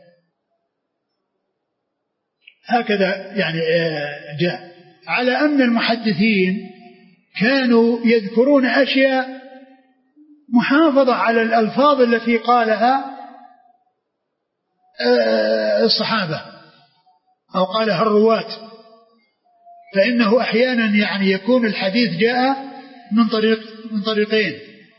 هكذا يعني جاء. على أن المحدثين كانوا يذكرون أشياء محافظة على الألفاظ التي قالها الصحابة أو قالها الرواة، فإنه أحيانا يعني يكون الحديث جاء من طريق من طريقين،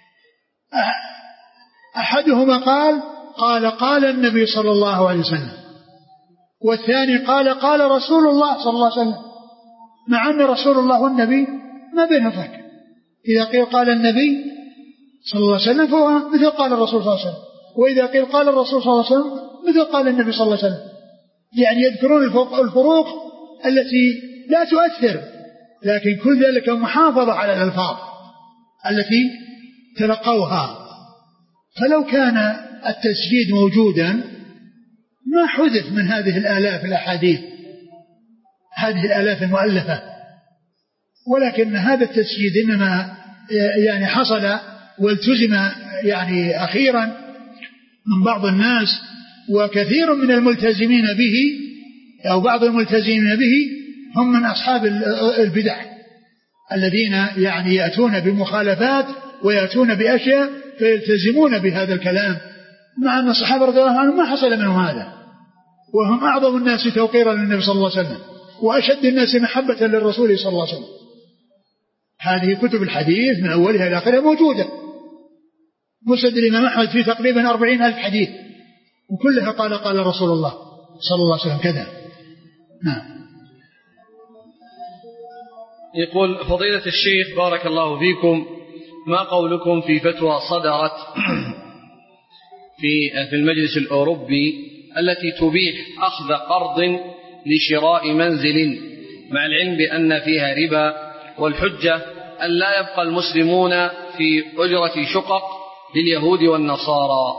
أحدهما قال قال قال النبي صلى الله عليه وسلم، والثاني قال قال رسول الله صلى الله عليه وسلم، مع أن رسول الله والنبي ما بينهم فرق. إذا قيل قال النبي صلى الله عليه وسلم فهو مثل قال الرسول صلى الله عليه وسلم، وإذا قيل قال الرسول صلى الله عليه وسلم مثل قال النبي صلى الله عليه وسلم. يعني يذكرون الفروق التي لا تؤثر، لكن كل ذلك محافظة على الألفاظ التي تلقوها. فلو كان التسجيد موجودا ما حدث من هذه الآلاف الأحاديث هذه الآلاف المؤلفة، ولكن هذا التسجيد إنما يعني حصل والتزم يعني أخيرا من بعض الناس، وكثير من الملتزمين به أو بعض الملتزمين به هم من أصحاب البدع الذين يعني يأتون بمخالفات ويأتون بأشياء فيلتزمون بهذا الكلام، مع أن الصحابة رضي الله عنهم ما حصل منهم هذا، وهم أعظم الناس توقيرا للنبي صلى الله عليه وسلم وأشد الناس محبة للرسول صلى الله عليه وسلم. هذه كتب الحديث من أولها إلى آخرها موجودة، مسند الإمام أحمد في تقريبا أربعين ألف حديث، وكلها قال قال رسول الله صلى الله عليه وسلم كذا. نعم. يقول فضيلة الشيخ بارك الله فيكم، ما قولكم في فتوى صدرت في في المجلس الأوروبي التي تبيح أخذ قرض لشراء منزل مع العلم بأن فيها ربا، والحجة أن لا يبقى المسلمون في أجرة شقق لليهود والنصارى؟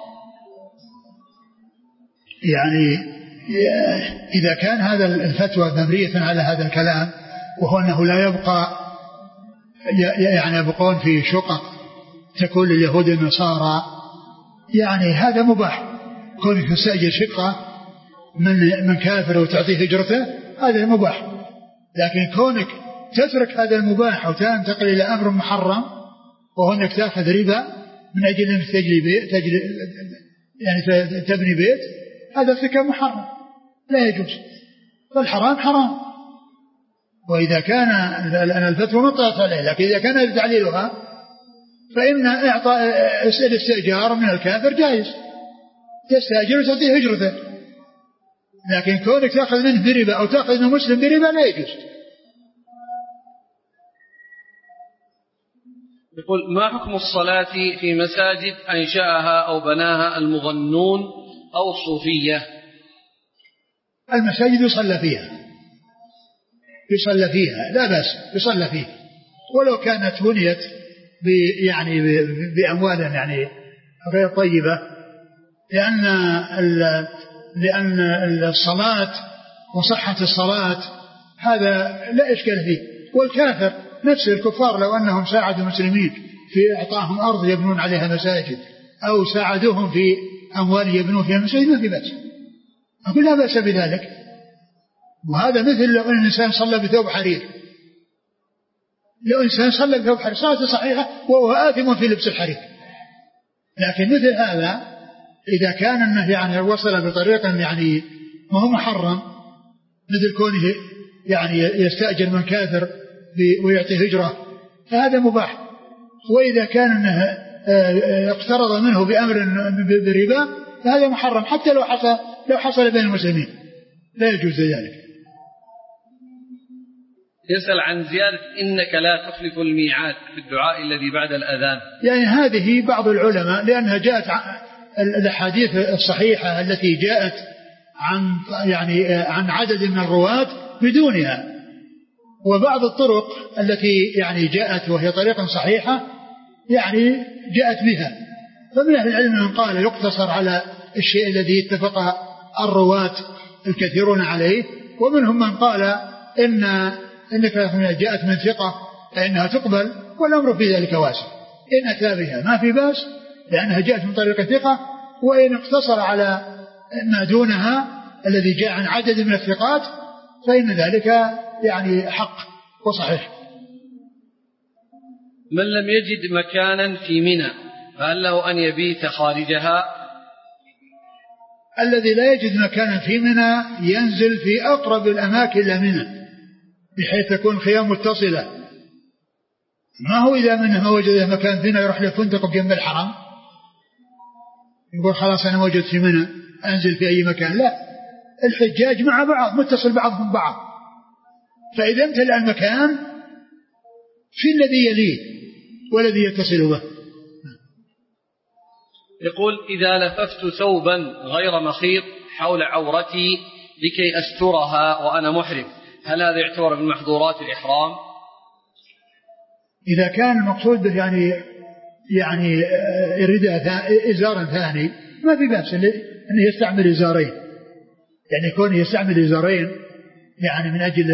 يعني إذا كان هذا الفتوى مبنية على هذا الكلام، وهو أنه لا يبقى يعني يبقون في شقق تكون لليهود والنصارى، يعني هذا مباح. كونك تستأجر شقة من من كافر وتعطيه هجرته هذا مباح، لكن كونك تترك هذا المباح وتنتقل إلى أمر محرم وهو أنك تأخذ ربا من أجل أنك تجري بيت تجري يعني تبني بيت، هذا ارتكاب محرم لا يجوز، فالحرام حرام. وإذا كان الفتوى ما طلعت عليه، لكن إذا كان تعليلها فإن إعطاء الاستئجار من الكافر جائز، تستأجر وتعطيه هجرته، لكن كونك تأخذ منه بربا أو تأخذ من مسلم بربا لا يجوز. يقول: ما حكم الصلاة في مساجد أنشأها أو بناها المغنون أو الصوفية؟ المساجد يصلى فيها يصلى فيها لا بأس، يصلى فيها ولو كانت بنيت يعني بأموال يعني غير طيبة، لأن لأن الصلاة وصحة الصلاة هذا لا إشكال فيه. والكافر نفس الكفار لو أنهم ساعدوا المسلمين في إعطاهم أرض يبنون عليها مساجد أو ساعدوهم في أموال يبنون فيها مساجد ما في بأس، أقول لا بأس بذلك. وهذا مثل لو أن الإنسان صلى بثوب حرير، لو إنسان صلى بثوب حرير صلاته صحيحة وهو آثم في لبس الحرير. لكن مثل هذا إذا كان أنه يعني وصل بطريقة يعني ما هو محرم، مثل كونه يعني يستأجر من كافر ويعطي هجرة، فهذا مباح. وإذا كان أنه اقترض منه بأمر بربا فهذا محرم، حتى لو حصل لو حصل بين المسلمين لا يجوز ذلك. يسأل عن زيادة إنك لا تخلف الميعاد في الدعاء الذي بعد الأذان. يعني هذه بعض العلماء لأنها جاءت الأحاديث الصحيحة التي جاءت عن يعني عن عدد من الرواة بدونها، وبعض الطرق التي يعني جاءت وهي طريقة صحيحة يعني جاءت بها. فمن أهل العلم من قال يقتصر على الشيء الذي اتفق الرواة الكثيرون عليه، ومنهم من قال إن إنك جاءت من ثقة فإنها تقبل، والأمر في ذلك واسع. إن أتى بها ما في بأس لأنها جاءت من طريق ثقة، وإن اقتصر على ما دونها الذي جاء عن عدد من الثقات فإن ذلك يعني حق وصحيح. من لم يجد مكانا في منى فهل له أن يبيت خارجها؟ الذي لا يجد مكانا في منى ينزل في أقرب الأماكن إلى منى بحيث تكون الخيام متصلة. ما هو إذا منه ما وجد مكان فينا يروح لفندق بجنب الحرم يقول خلاص أنا موجود في منى أنزل في أي مكان، لا، الحجاج مع بعض متصل بعضهم بعض، فإذا امتلأ المكان في الذي يليه والذي يتصل به. يقول: إذا لففت ثوبا غير مخيط حول عورتي لكي أسترها وأنا محرم، هل هذا يعتبر من محظورات الإحرام؟ إذا كان المقصود به يعني يعني رداء إزارا ثاني ما في بأس أنه يستعمل إزارين، يعني يكون يستعمل إزارين يعني من أجل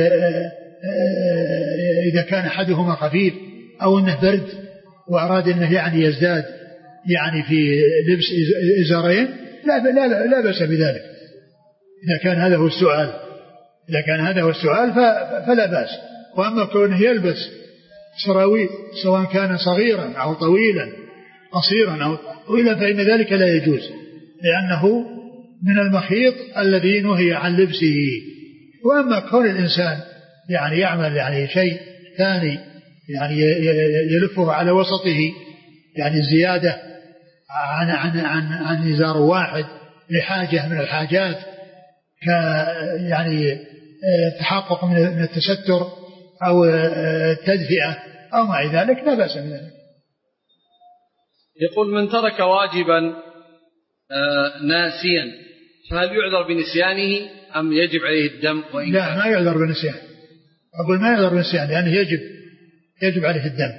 إذا كان أحدهما خفيف أو أنه برد وأراد أنه يعني يزداد يعني في لبس إزارين لا لا لا بأس بذلك. إذا كان هذا هو السؤال إذا كان هذا هو السؤال فلا بأس. وأما كونه يلبس سراويل سواء كان صغيرا أو طويلا قصيرا أو طويلا فإن ذلك لا يجوز، لأنه من المخيط الذي نهي عن لبسه. وأما كون الإنسان يعني يعمل يعني شيء ثاني يعني يلفه على وسطه يعني زيادة عن عن عن عن إزار واحد لحاجة من الحاجات ك يعني تحقق من التستر أو التدفئة أو مع ذلك لا بأس بذلك. يقول: من ترك واجبا ناسيا فهل يعذر بنسيانه أم يجب عليه الدم؟ وإن لا، ما يعذر بالنسيان. أقول ما يعذر بالنسيان لأنه يعني يجب يجب عليه الدم.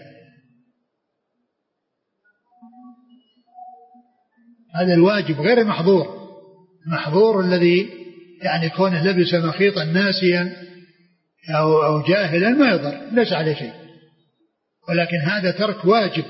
هذا الواجب غير المحظور. المحظور الذي يعني كونه لبس مخيطا ناسيا أو, أو جاهلا ما يضر، ليس عليه شيء، ولكن هذا ترك واجب.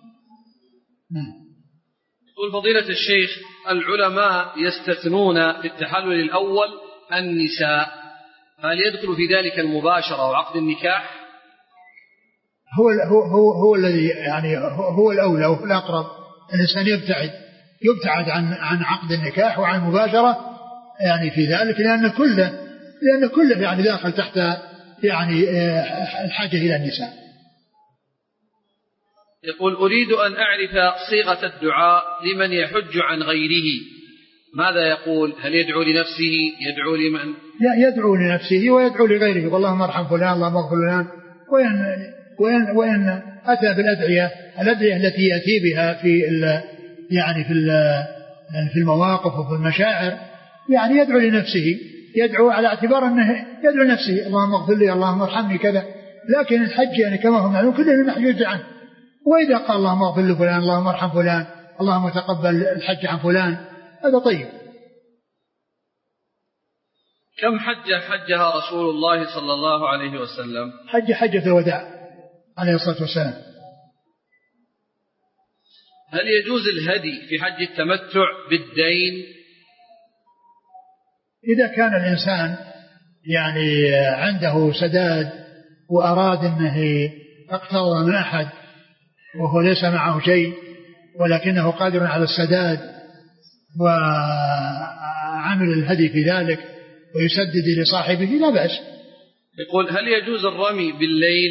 يقول: فضيلة الشيخ، العلماء يستثنون في التحلل الأول النساء، هل يدخل في ذلك المباشرة وعقد النكاح؟ هو هو هو, هو الذي يعني هو الأولى والأقرب الإنسان يبتعد يبتعد عن عن عقد النكاح وعن المباشرة يعني في ذلك، لأن كله لأن كله يعني داخل تحت يعني الحاجة إلى النساء. يقول أريد أن أعرف صيغة الدعاء لمن يحج عن غيره، ماذا يقول؟ هل يدعو لنفسه؟ يدعو لمن؟ لا، يدعو لنفسه ويدعو لغيره، اللهم ارحم فلان، اللهم اغفر فلان. وإن, وإن, وإن أتى بالأدعية الأدعية التي يأتي بها في يعني في في المواقف وفي المشاعر، يعني يدعو لنفسه، يدعو على اعتبار أنه يدعو لنفسه، اللهم اغفر لي، اللهم ارحمني كذا. لكن الحج يعني كما هو معلوم كله محجوج عنه، وإذا قال اللهم اغفر لفلان، اللهم ارحم فلان، اللهم تقبل الحج عن فلان، هذا طيب. كم حجة حجها رسول الله صلى الله عليه وسلم؟ حج حجة الوداع عليه الصلاة والسلام. هل يجوز الهدي في حج التمتع بالدين؟ إذا كان الإنسان يعني عنده سداد وأراد أنه يقترض من أحد وهو ليس معه شيء ولكنه قادر على السداد وعمل الهدي في ذلك ويسدد لصاحبه لا بأس. يقول هل يجوز الرمي بالليل؟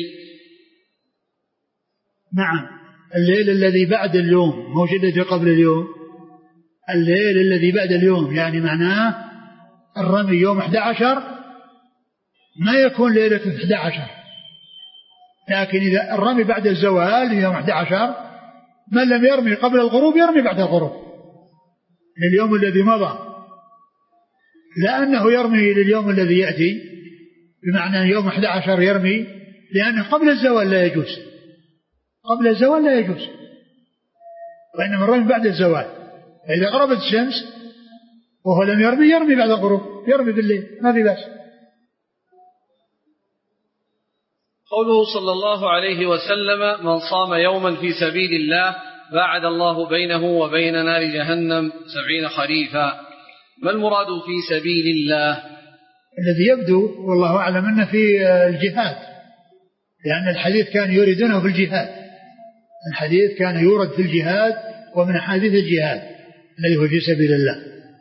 نعم، الليل الذي بعد اليوم، مو الذي قبل اليوم، الليل الذي بعد اليوم، يعني معناه الرمي يوم أحد عشر ما يكون ليلة أحد عشر، لكن إذا الرمي بعد الزوال يوم أحد عشر، من لم يرمي قبل الغروب يرمي بعد الغروب لليوم الذي مضى، لأنه يرمي لليوم الذي يأتي، بمعنى يوم أحد عشر يرمي، لأنه قبل الزوال لا يجوز، قبل الزوال لا يجوز، وإنما الرمي بعد الزوال. فإذا غربت الشمس وهو لم يرمي يرمي بعد الغروب، يرمي بالليل ما في بأس. قوله صلى الله عليه وسلم من صام يوما في سبيل الله باعد الله بينه وبين نار جهنم سبعين خريفا، ما المراد في سبيل الله؟ الذي يبدو والله أعلم أنه في الجهاد، لأن الحديث كان يوردونه في الجهاد، الحديث كان يورد في الجهاد ومن أحاديث الجهاد الذي هو في سبيل الله.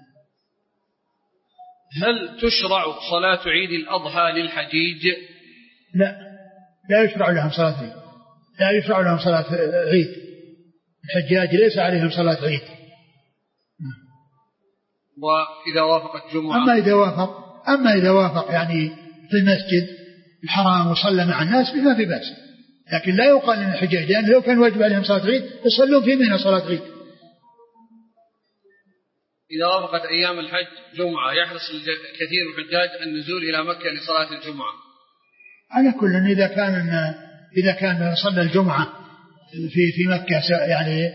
هل تشرع صلاة عيد الأضحى للحجيج؟ لا، لا يشرع لهم صلاة عيد، لا يشرع لهم صلاة عيد، الحجاج ليس عليهم صلاة عيد. وإذا وافقت جمعة؟ أما إذا وافق أما إذا وافق يعني في المسجد الحرام وصلى مع الناس بما في بأس، لكن لا يقال أن الحجاج لأن لو كان واجب عليهم صلاة عيد يصلون في منى صلاة عيد. إذا وافقت أيام الحج جمعة يحرص كثير من الحجاج النزول إلى مكة لصلاة الجمعة. على كل إذا كان إذا كان صلى الجمعة في في مكة يعني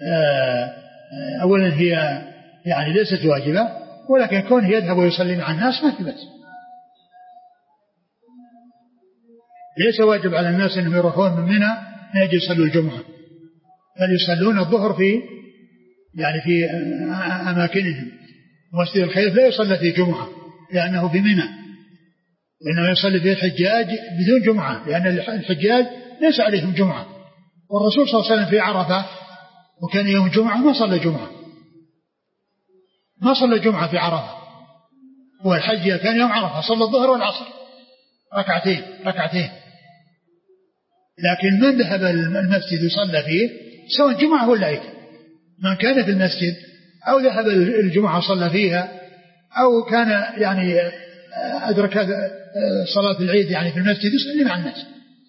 أولا هي يعني ليست واجبة، ولكن كونه يذهب ويصلي مع الناس ما في بأس. ليس واجب على الناس أنهم يروحون من منى يجي يصلوا الجمعة، بل يصلون الظهر في يعني في أماكنهم. مسجد الخيف لا يصلى فيه جمعة لأنه في منى، وإنما يصلي فيه الحجاج بدون جمعة، لأن الحجاج ليس عليهم جمعة. والرسول صلى الله عليه وسلم في عرفة وكان يوم جمعة ما صلى جمعة، ما صلى جمعة في عرفة، والحج كان يوم عرفة صلى الظهر والعصر ركعتين ركعتين. لكن من ذهب المسجد يصلى فيه سواء جمعة ولا عيد، من كان في المسجد أو ذهب الجمعة صلى فيها أو كان يعني أدرك صلاة العيد يعني في المسجد يصلي مع الناس.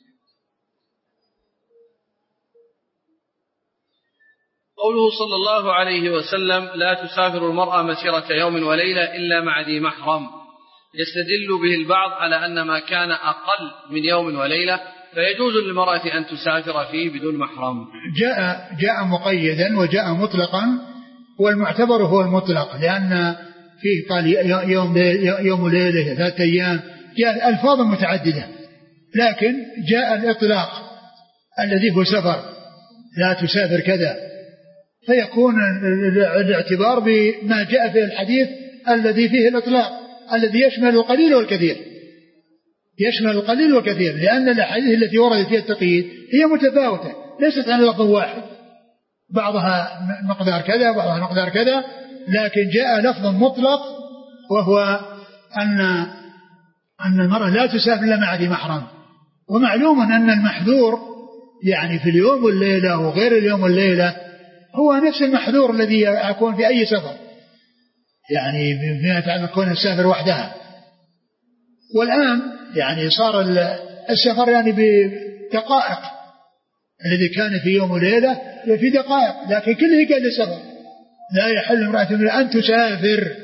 قوله صلى الله عليه وسلم لا تسافر المرأة مسيرة يوم وليلة إلا مع ذي محرم، يستدل به البعض على أن ما كان أقل من يوم وليلة فيجوز للمرأة أن تسافر فيه بدون محرم. جاء جاء مقيدا وجاء مطلقا، والمعتبر هو المطلق، لأن فيه قال يوم يوم ليلة ثلاثة أيام، جاء ألفاظ متعددة، لكن جاء الإطلاق الذي هو سفر لا تسافر كذا، فيكون الاعتبار بما جاء في الحديث الذي فيه الإطلاق الذي يشمل القليل والكثير، يشمل القليل والكثير، لأن الأحاديث التي وردت فيها التقييد هي متفاوتة ليست عن لفظ واحد، بعضها مقدار كذا بعضها مقدار كذا، لكن جاء لفظ مطلق وهو أن أن المرأة لا تسافر إلا مع ذي محرم. ومعلوم أن المحذور يعني في اليوم والليلة وغير اليوم والليلة هو نفس المحذور الذي يكون في أي سفر، يعني فيما يتعلق كون السافر وحدها. والآن يعني صار السفر يعني بدقائق، الذي كان في يوم وليلة في دقائق، لكن كله قال السفر. لا يحل امرأة أن تسافر.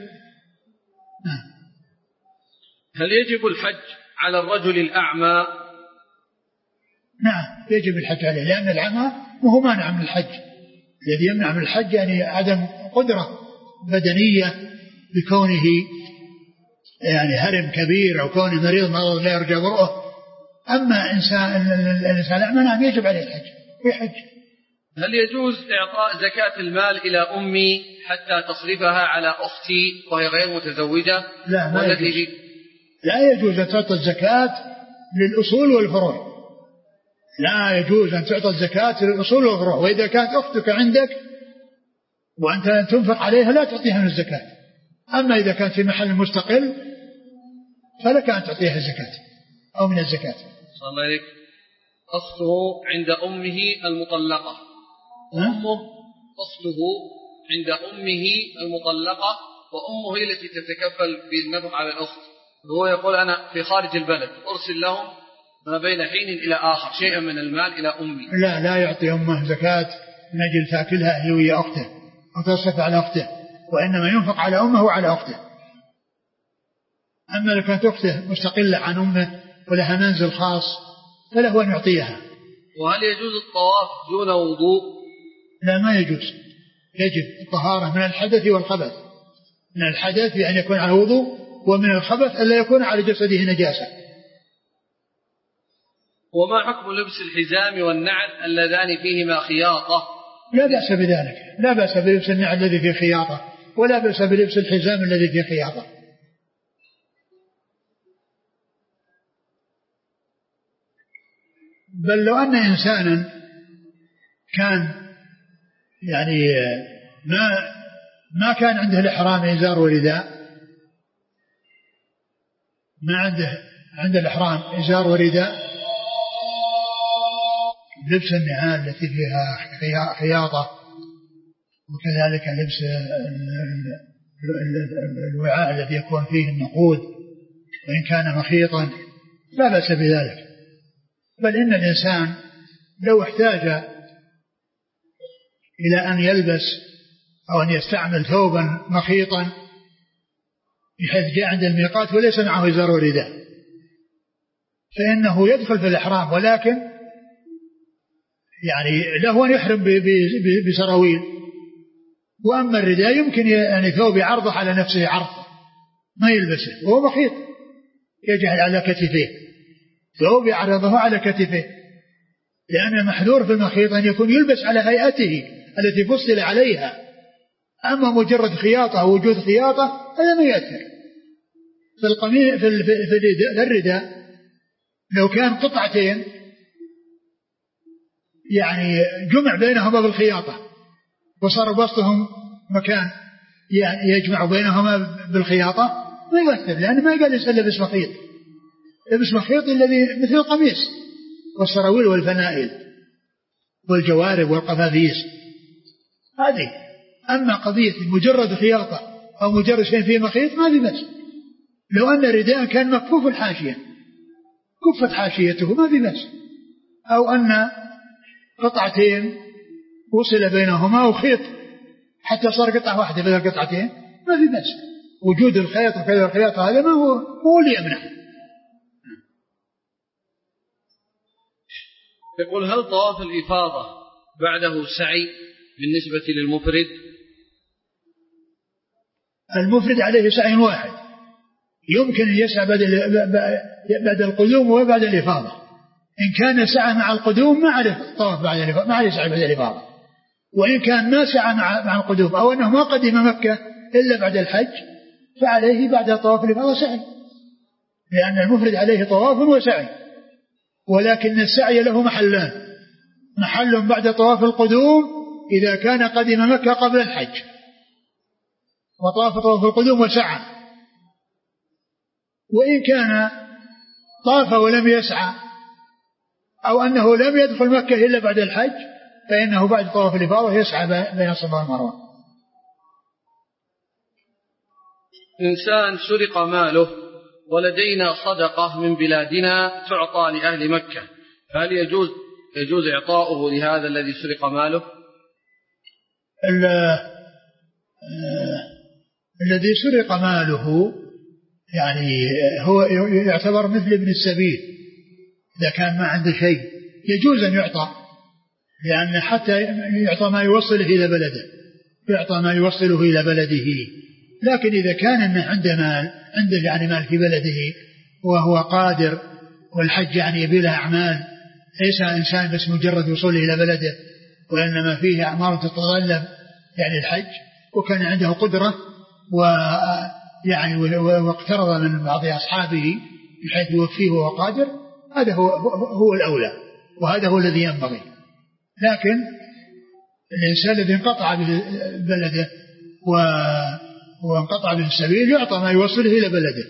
هل يجب الحج على الرجل الأعمى؟ نعم يجب الحج عليه، لأن العمى وهو مانع من الحج. الذي يمنع من الحج يعني عدم قدرة بدنية بكونه يعني هرم كبير أو كونه مريض مرض لا يرجى برؤه. أما إنسان الإنسان الأعمى نعم يجب عليه الحج ويحج. هل يجوز إعطاء زكاة المال إلى أمي حتى تصرفها على أختي وهي غير متزوجة؟ لا ما يجوز. لا يجوز أن تعطى الزكاة للأصول والفروع. لا يجوز أن تعطى الزكاة للأصول والفروع. وإذا كانت أختك عندك وأنت تنفق عليها لا تعطيها من الزكاة. أما إذا كانت في محل مستقل فلك أن تعطيها الزكاة أو من الزكاة. صلى الله عليك. أصله عند أمه المطلقة، أمه أصله عند أمه المطلقة وأمه هي التي تتكفل بالنفق على الأخت. هو يقول أنا في خارج البلد أرسل لهم ما بين حين إلى آخر شيئا من المال إلى أمي. لا لا يعطي أمه زكاة من أجل تأكلها هي وهي أخته أو تصرف على أخته، وإنما ينفق على أمه وعلى أخته. أما لو كانت أخته مستقلة عن أمه ولها منزل خاص فله أن يعطيها. وهل يجوز الطواف دون وضوء؟ لا ما يجوز. يجب الطهارة من الحدث والخبث. من الحدث بأن يكون على وضوء، ومن الخبث ألا يكون على جسده نجاسة. وما حكم لبس الحزام والنعل اللذان فيهما خياطة؟ لا بأس بذلك، لا بأس بلبس النعل الذي فيه خياطة، ولا بأس بلبس الحزام الذي فيه خياطة. بل لو أن إنسانا كان يعني ما ما كان عنده الإحرام إزار ورداء، ما عنده عند الإحرام إزار ورداء، لبس النعال التي فيها خياطة، وكذلك لبس الوعاء الذي يكون فيه النقود وإن كان مخيطا لا بأس بذلك. بل إن الإنسان لو احتاج إلى أن يلبس أو أن يستعمل ثوبا مخيطا بحيث جاء عند الميقات وليس معه إزار ورداء فإنه يدخل في الإحرام، ولكن يعني له أن يحرم بسراويل. وأما الرداء يمكن يعني ثوب يعرضه على نفسه عرض ما يلبسه وهو مخيط يجعل على كتفيه، ثوب يعرضه على كتفيه، لأن المحذور في المخيط أن يكون يلبس على هيئته التي فصل عليها. أما مجرد خياطة أو وجود خياطة هذا ما يأثر. في القميص في, في الرداء لو كان قطعتين يعني جمع بينهما بالخياطة وصار وسطهم مكان يعني يجمع بينهما بالخياطة ما يؤثر، لأنه ما يقال يسأل لبس مخيط. لبس مخيط الذي مثل القميص والسراويل والفنائل والجوارب والقفازيز هذه. أما قضية مجرد خياطة أو مجرد شيء فيه مخيط ما في بس. لو أن رداء كان مكفوف الحاشية كفت حاشيته ما في بس، أو أن قطعتين وصل بينهما وخيط حتى صار قطعة واحدة بدل قطعتين ما في بس. وجود الخيط وكذا الخيط هذا ما هو هو اللي يمنع. يقول هل طواف الإفاضة بعده سعي بالنسبة للمفرد؟ المفرد عليه سعي واحد يمكن أن يسعى بعد القدوم وبعد الإفاضة. إن كان سعى مع القدوم ما عليه طواف بعد الإفاضة، ما عليه سعي بعد الإفاضة. وإن كان ما سعى مع مع القدوم أو أنه ما قدم مكة إلا بعد الحج فعليه بعد طواف الإفاضة سعي، لأن المفرد عليه طواف وسعي. ولكن السعي له محلان: محل بعد طواف القدوم إذا كان قدم مكة قبل الحج وطاف طواف القدوم وسعى، وإن كان طاف ولم يسعى أو أنه لم يدخل مكة إلا بعد الحج فإنه بعد طواف الإفاضة يسعى بين الصفا والمروة. إنسان سرق ماله ولدينا صدقة من بلادنا تعطى لأهل مكة، فهل يجوز يجوز إعطاؤه لهذا الذي سرق ماله؟ الذي سرق ماله يعني هو يعتبر مثل ابن السبيل، إذا كان ما عنده شيء يجوز أن يعطى، لأن حتى يعطى ما يوصله إلى بلده، يعطى ما يوصله إلى بلده. لكن إذا كان أنه عنده مال، عنده يعني مال في بلده وهو قادر، والحج يعني يبي له أعمال، ليس إنسان بس مجرد وصوله إلى بلده، وإنما فيه أعمال تتطلب يعني الحج، وكان عنده قدرة ويعني واقترض من بعض أصحابه بحيث يوفيه وهو قادر، هذا هو, هو الأولى، وهذا هو الذي ينبغي. لكن الإنسان الذي انقطع بلده وانقطع به السبيل يعطى ما يوصله إلى بلده.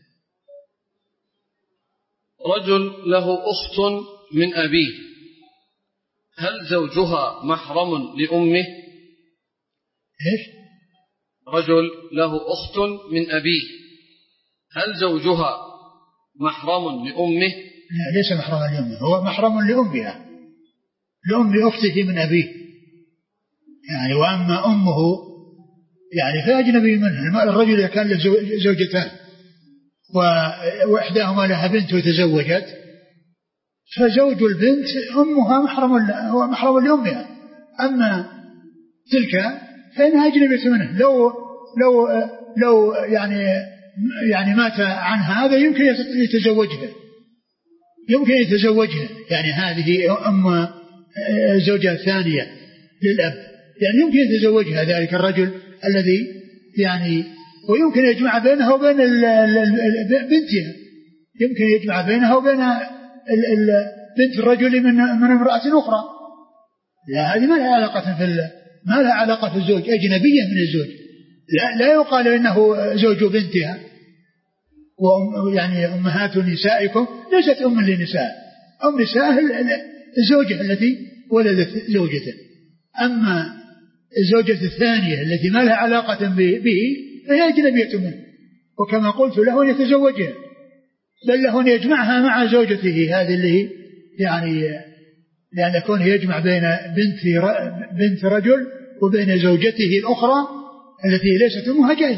رجل له أخت من أبيه، هل زوجها محرم لأمه؟ إيش؟ رجل له أخت من أبيه، هل زوجها محرم لأمه؟ لا، ليس محرما لأمه، هو محرم لأمها، لأم أخته من أبيه يعني. وأما أمه يعني فأجنبي منها. الرجل كان له زوجتان وإحداهما لها بنت وتزوجت، فزوج البنت أمها محرم، هو محرم لأمها. أما تلك فإنها أجنبية منه، لو لو لو يعني يعني مات عن هذا يمكن يتزوجها، يمكن يتزوجها يعني هذه أم زوجة ثانية للأب، يعني يمكن يتزوجها ذلك الرجل الذي يعني، ويمكن يجمع بينها وبين بنتها، يمكن يجمع بينها وبين بنت الرجل من من امرأة أخرى. لا، هذه ما لها علاقة في ما لها علاقة في الزوج، أجنبية من الزوج. لا, لا يقال إنه زوج بنتها، ويعني أمهات نسائكم ليست أم للنساء، أم نساء الزوجة التي ولدت زوجته. أما الزوجة الثانية التي ما لها علاقة به فهي أجنبية منه، وكما قلت له أن يتزوجها، بل له أن يجمعها مع زوجته هذه اللي يعني، لأن يكون يجمع بين بنت بنت رجل وبين زوجته الأخرى التي ليست أمها جائز.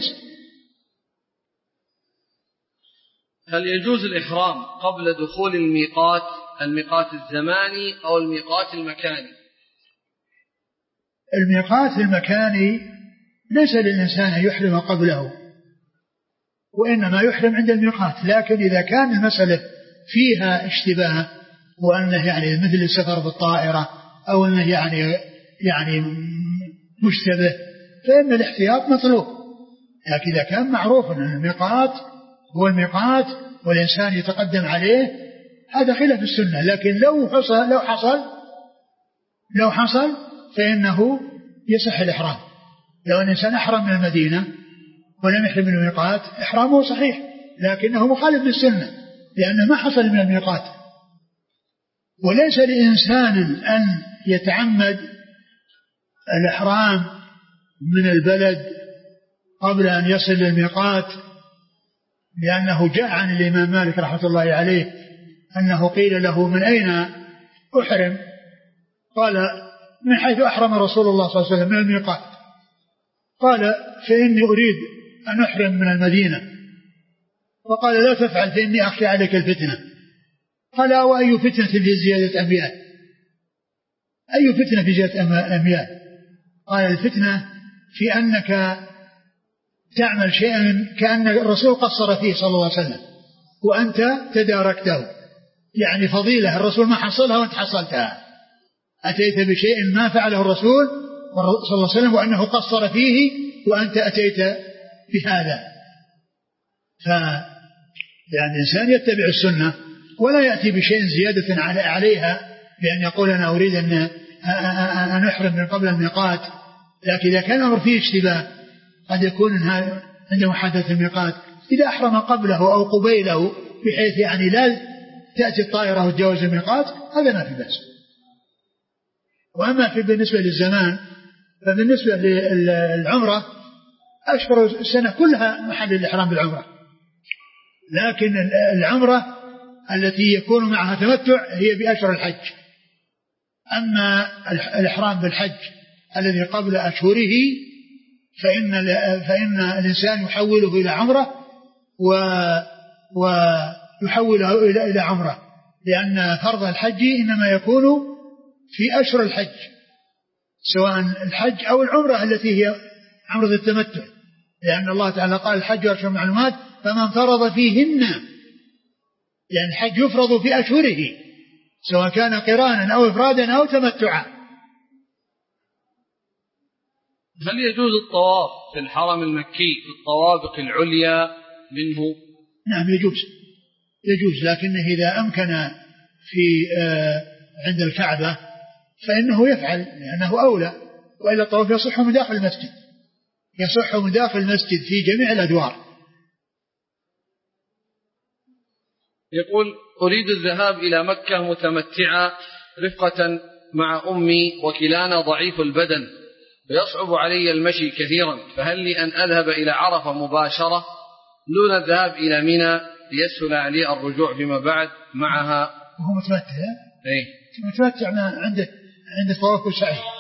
هل يجوز الإحرام قبل دخول الميقات، الميقات الزماني أو الميقات المكاني؟ الميقات المكاني ليس للإنسان أن يحرم قبله، وإنما يحرم عند الميقات. لكن إذا كان المسألة فيها اشتباه، وأنه يعني مثل السفر بالطائرة أو أنه يعني يعني مشتبه، فإن الاحتياط مطلوب. لكن إذا كان معروف أن الميقات هو الميقات والإنسان يتقدم عليه، هذا خلاف السنة. لكن لو حصل لو حصل لو حصل فإنه يصح الإحرام. لو أن الإنسان أحرم من المدينة ولم يحرم من الميقات إحرامه صحيح، لكنه مخالف للسنة لأنه ما حصل من الميقات. وليس لإنسان أن يتعمد الإحرام من البلد قبل أن يصل للميقات، لأنه جاء عن الإمام مالك رحمة الله عليه أنه قيل له من أين أحرم؟ قال من حيث أحرم رسول الله صلى الله عليه وسلم من الميقات. قال فإني أريد أن أحرم من المدينة. فقال لا تفعل فإني أخشى عليك الفتنة. قال وأي فتنة في زيادة أميال؟ أي فتنة في زيادة أميال؟ قال الفتنة في أنك تعمل شيئا كأن الرسول قصر فيه صلى الله عليه وسلم وأنت تداركته، يعني فضيلة الرسول ما حصلها وأنت حصلتها، أتيت بشيء ما فعله الرسول صلى الله عليه وسلم وأنه قصر فيه وأنت أتيت بهذا. ف يعني الإنسان يتبع السنة ولا يأتي بشيء زيادة عليها بأن يقول أنا أريد أن أن أحرم من قبل الميقات. لكن إذا كان الأمر فيه اشتباه قد يكون عندما حدث الميقات إذا أحرم قبله أو قبيله بحيث يعني لا تأتي الطائرة وتجاوز الميقات هذا ما في بأس. وأما في بالنسبة للزمان فبالنسبة للعمرة أشهر السنة كلها محل الإحرام بالعمرة، لكن العمرة التي يكون معها تمتع هي بأشهر الحج. أما الإحرام بالحج الذي قبل أشهره فإن فإن الإنسان يحوله إلى عمرة ويحوله إلى عمرة، لأن فرض الحج إنما يكون في أشهر الحج سواء الحج أو العمرة التي هي عمرة التمتع، لأن الله تعالى قال الحج أشهر معلومات فمن فرض فيهن، يعني الحج يفرض في أشهره سواء كان قرانا أو إفرادا أو تمتعا. هل يجوز الطواف في الحرم المكي في الطوابق العليا منه؟ نعم يجوز يجوز لكنه إذا أمكن في آه عند الكعبة فإنه يفعل لأنه أولى، وإلا الطواف يصح من داخل المسجد، يصح من داخل المسجد في جميع الأدوار. يقول أريد الذهاب إلى مكة متمتعة رفقة مع أمي وكلانا ضعيف البدن ويصعب علي المشي كثيرا، فهل لي أن أذهب إلى عرفة مباشرة دون الذهاب إلى منى ليسهل علي الرجوع فيما بعد معها؟ وهو متمتع ايه متمتع عنده عنده طواف وسعي.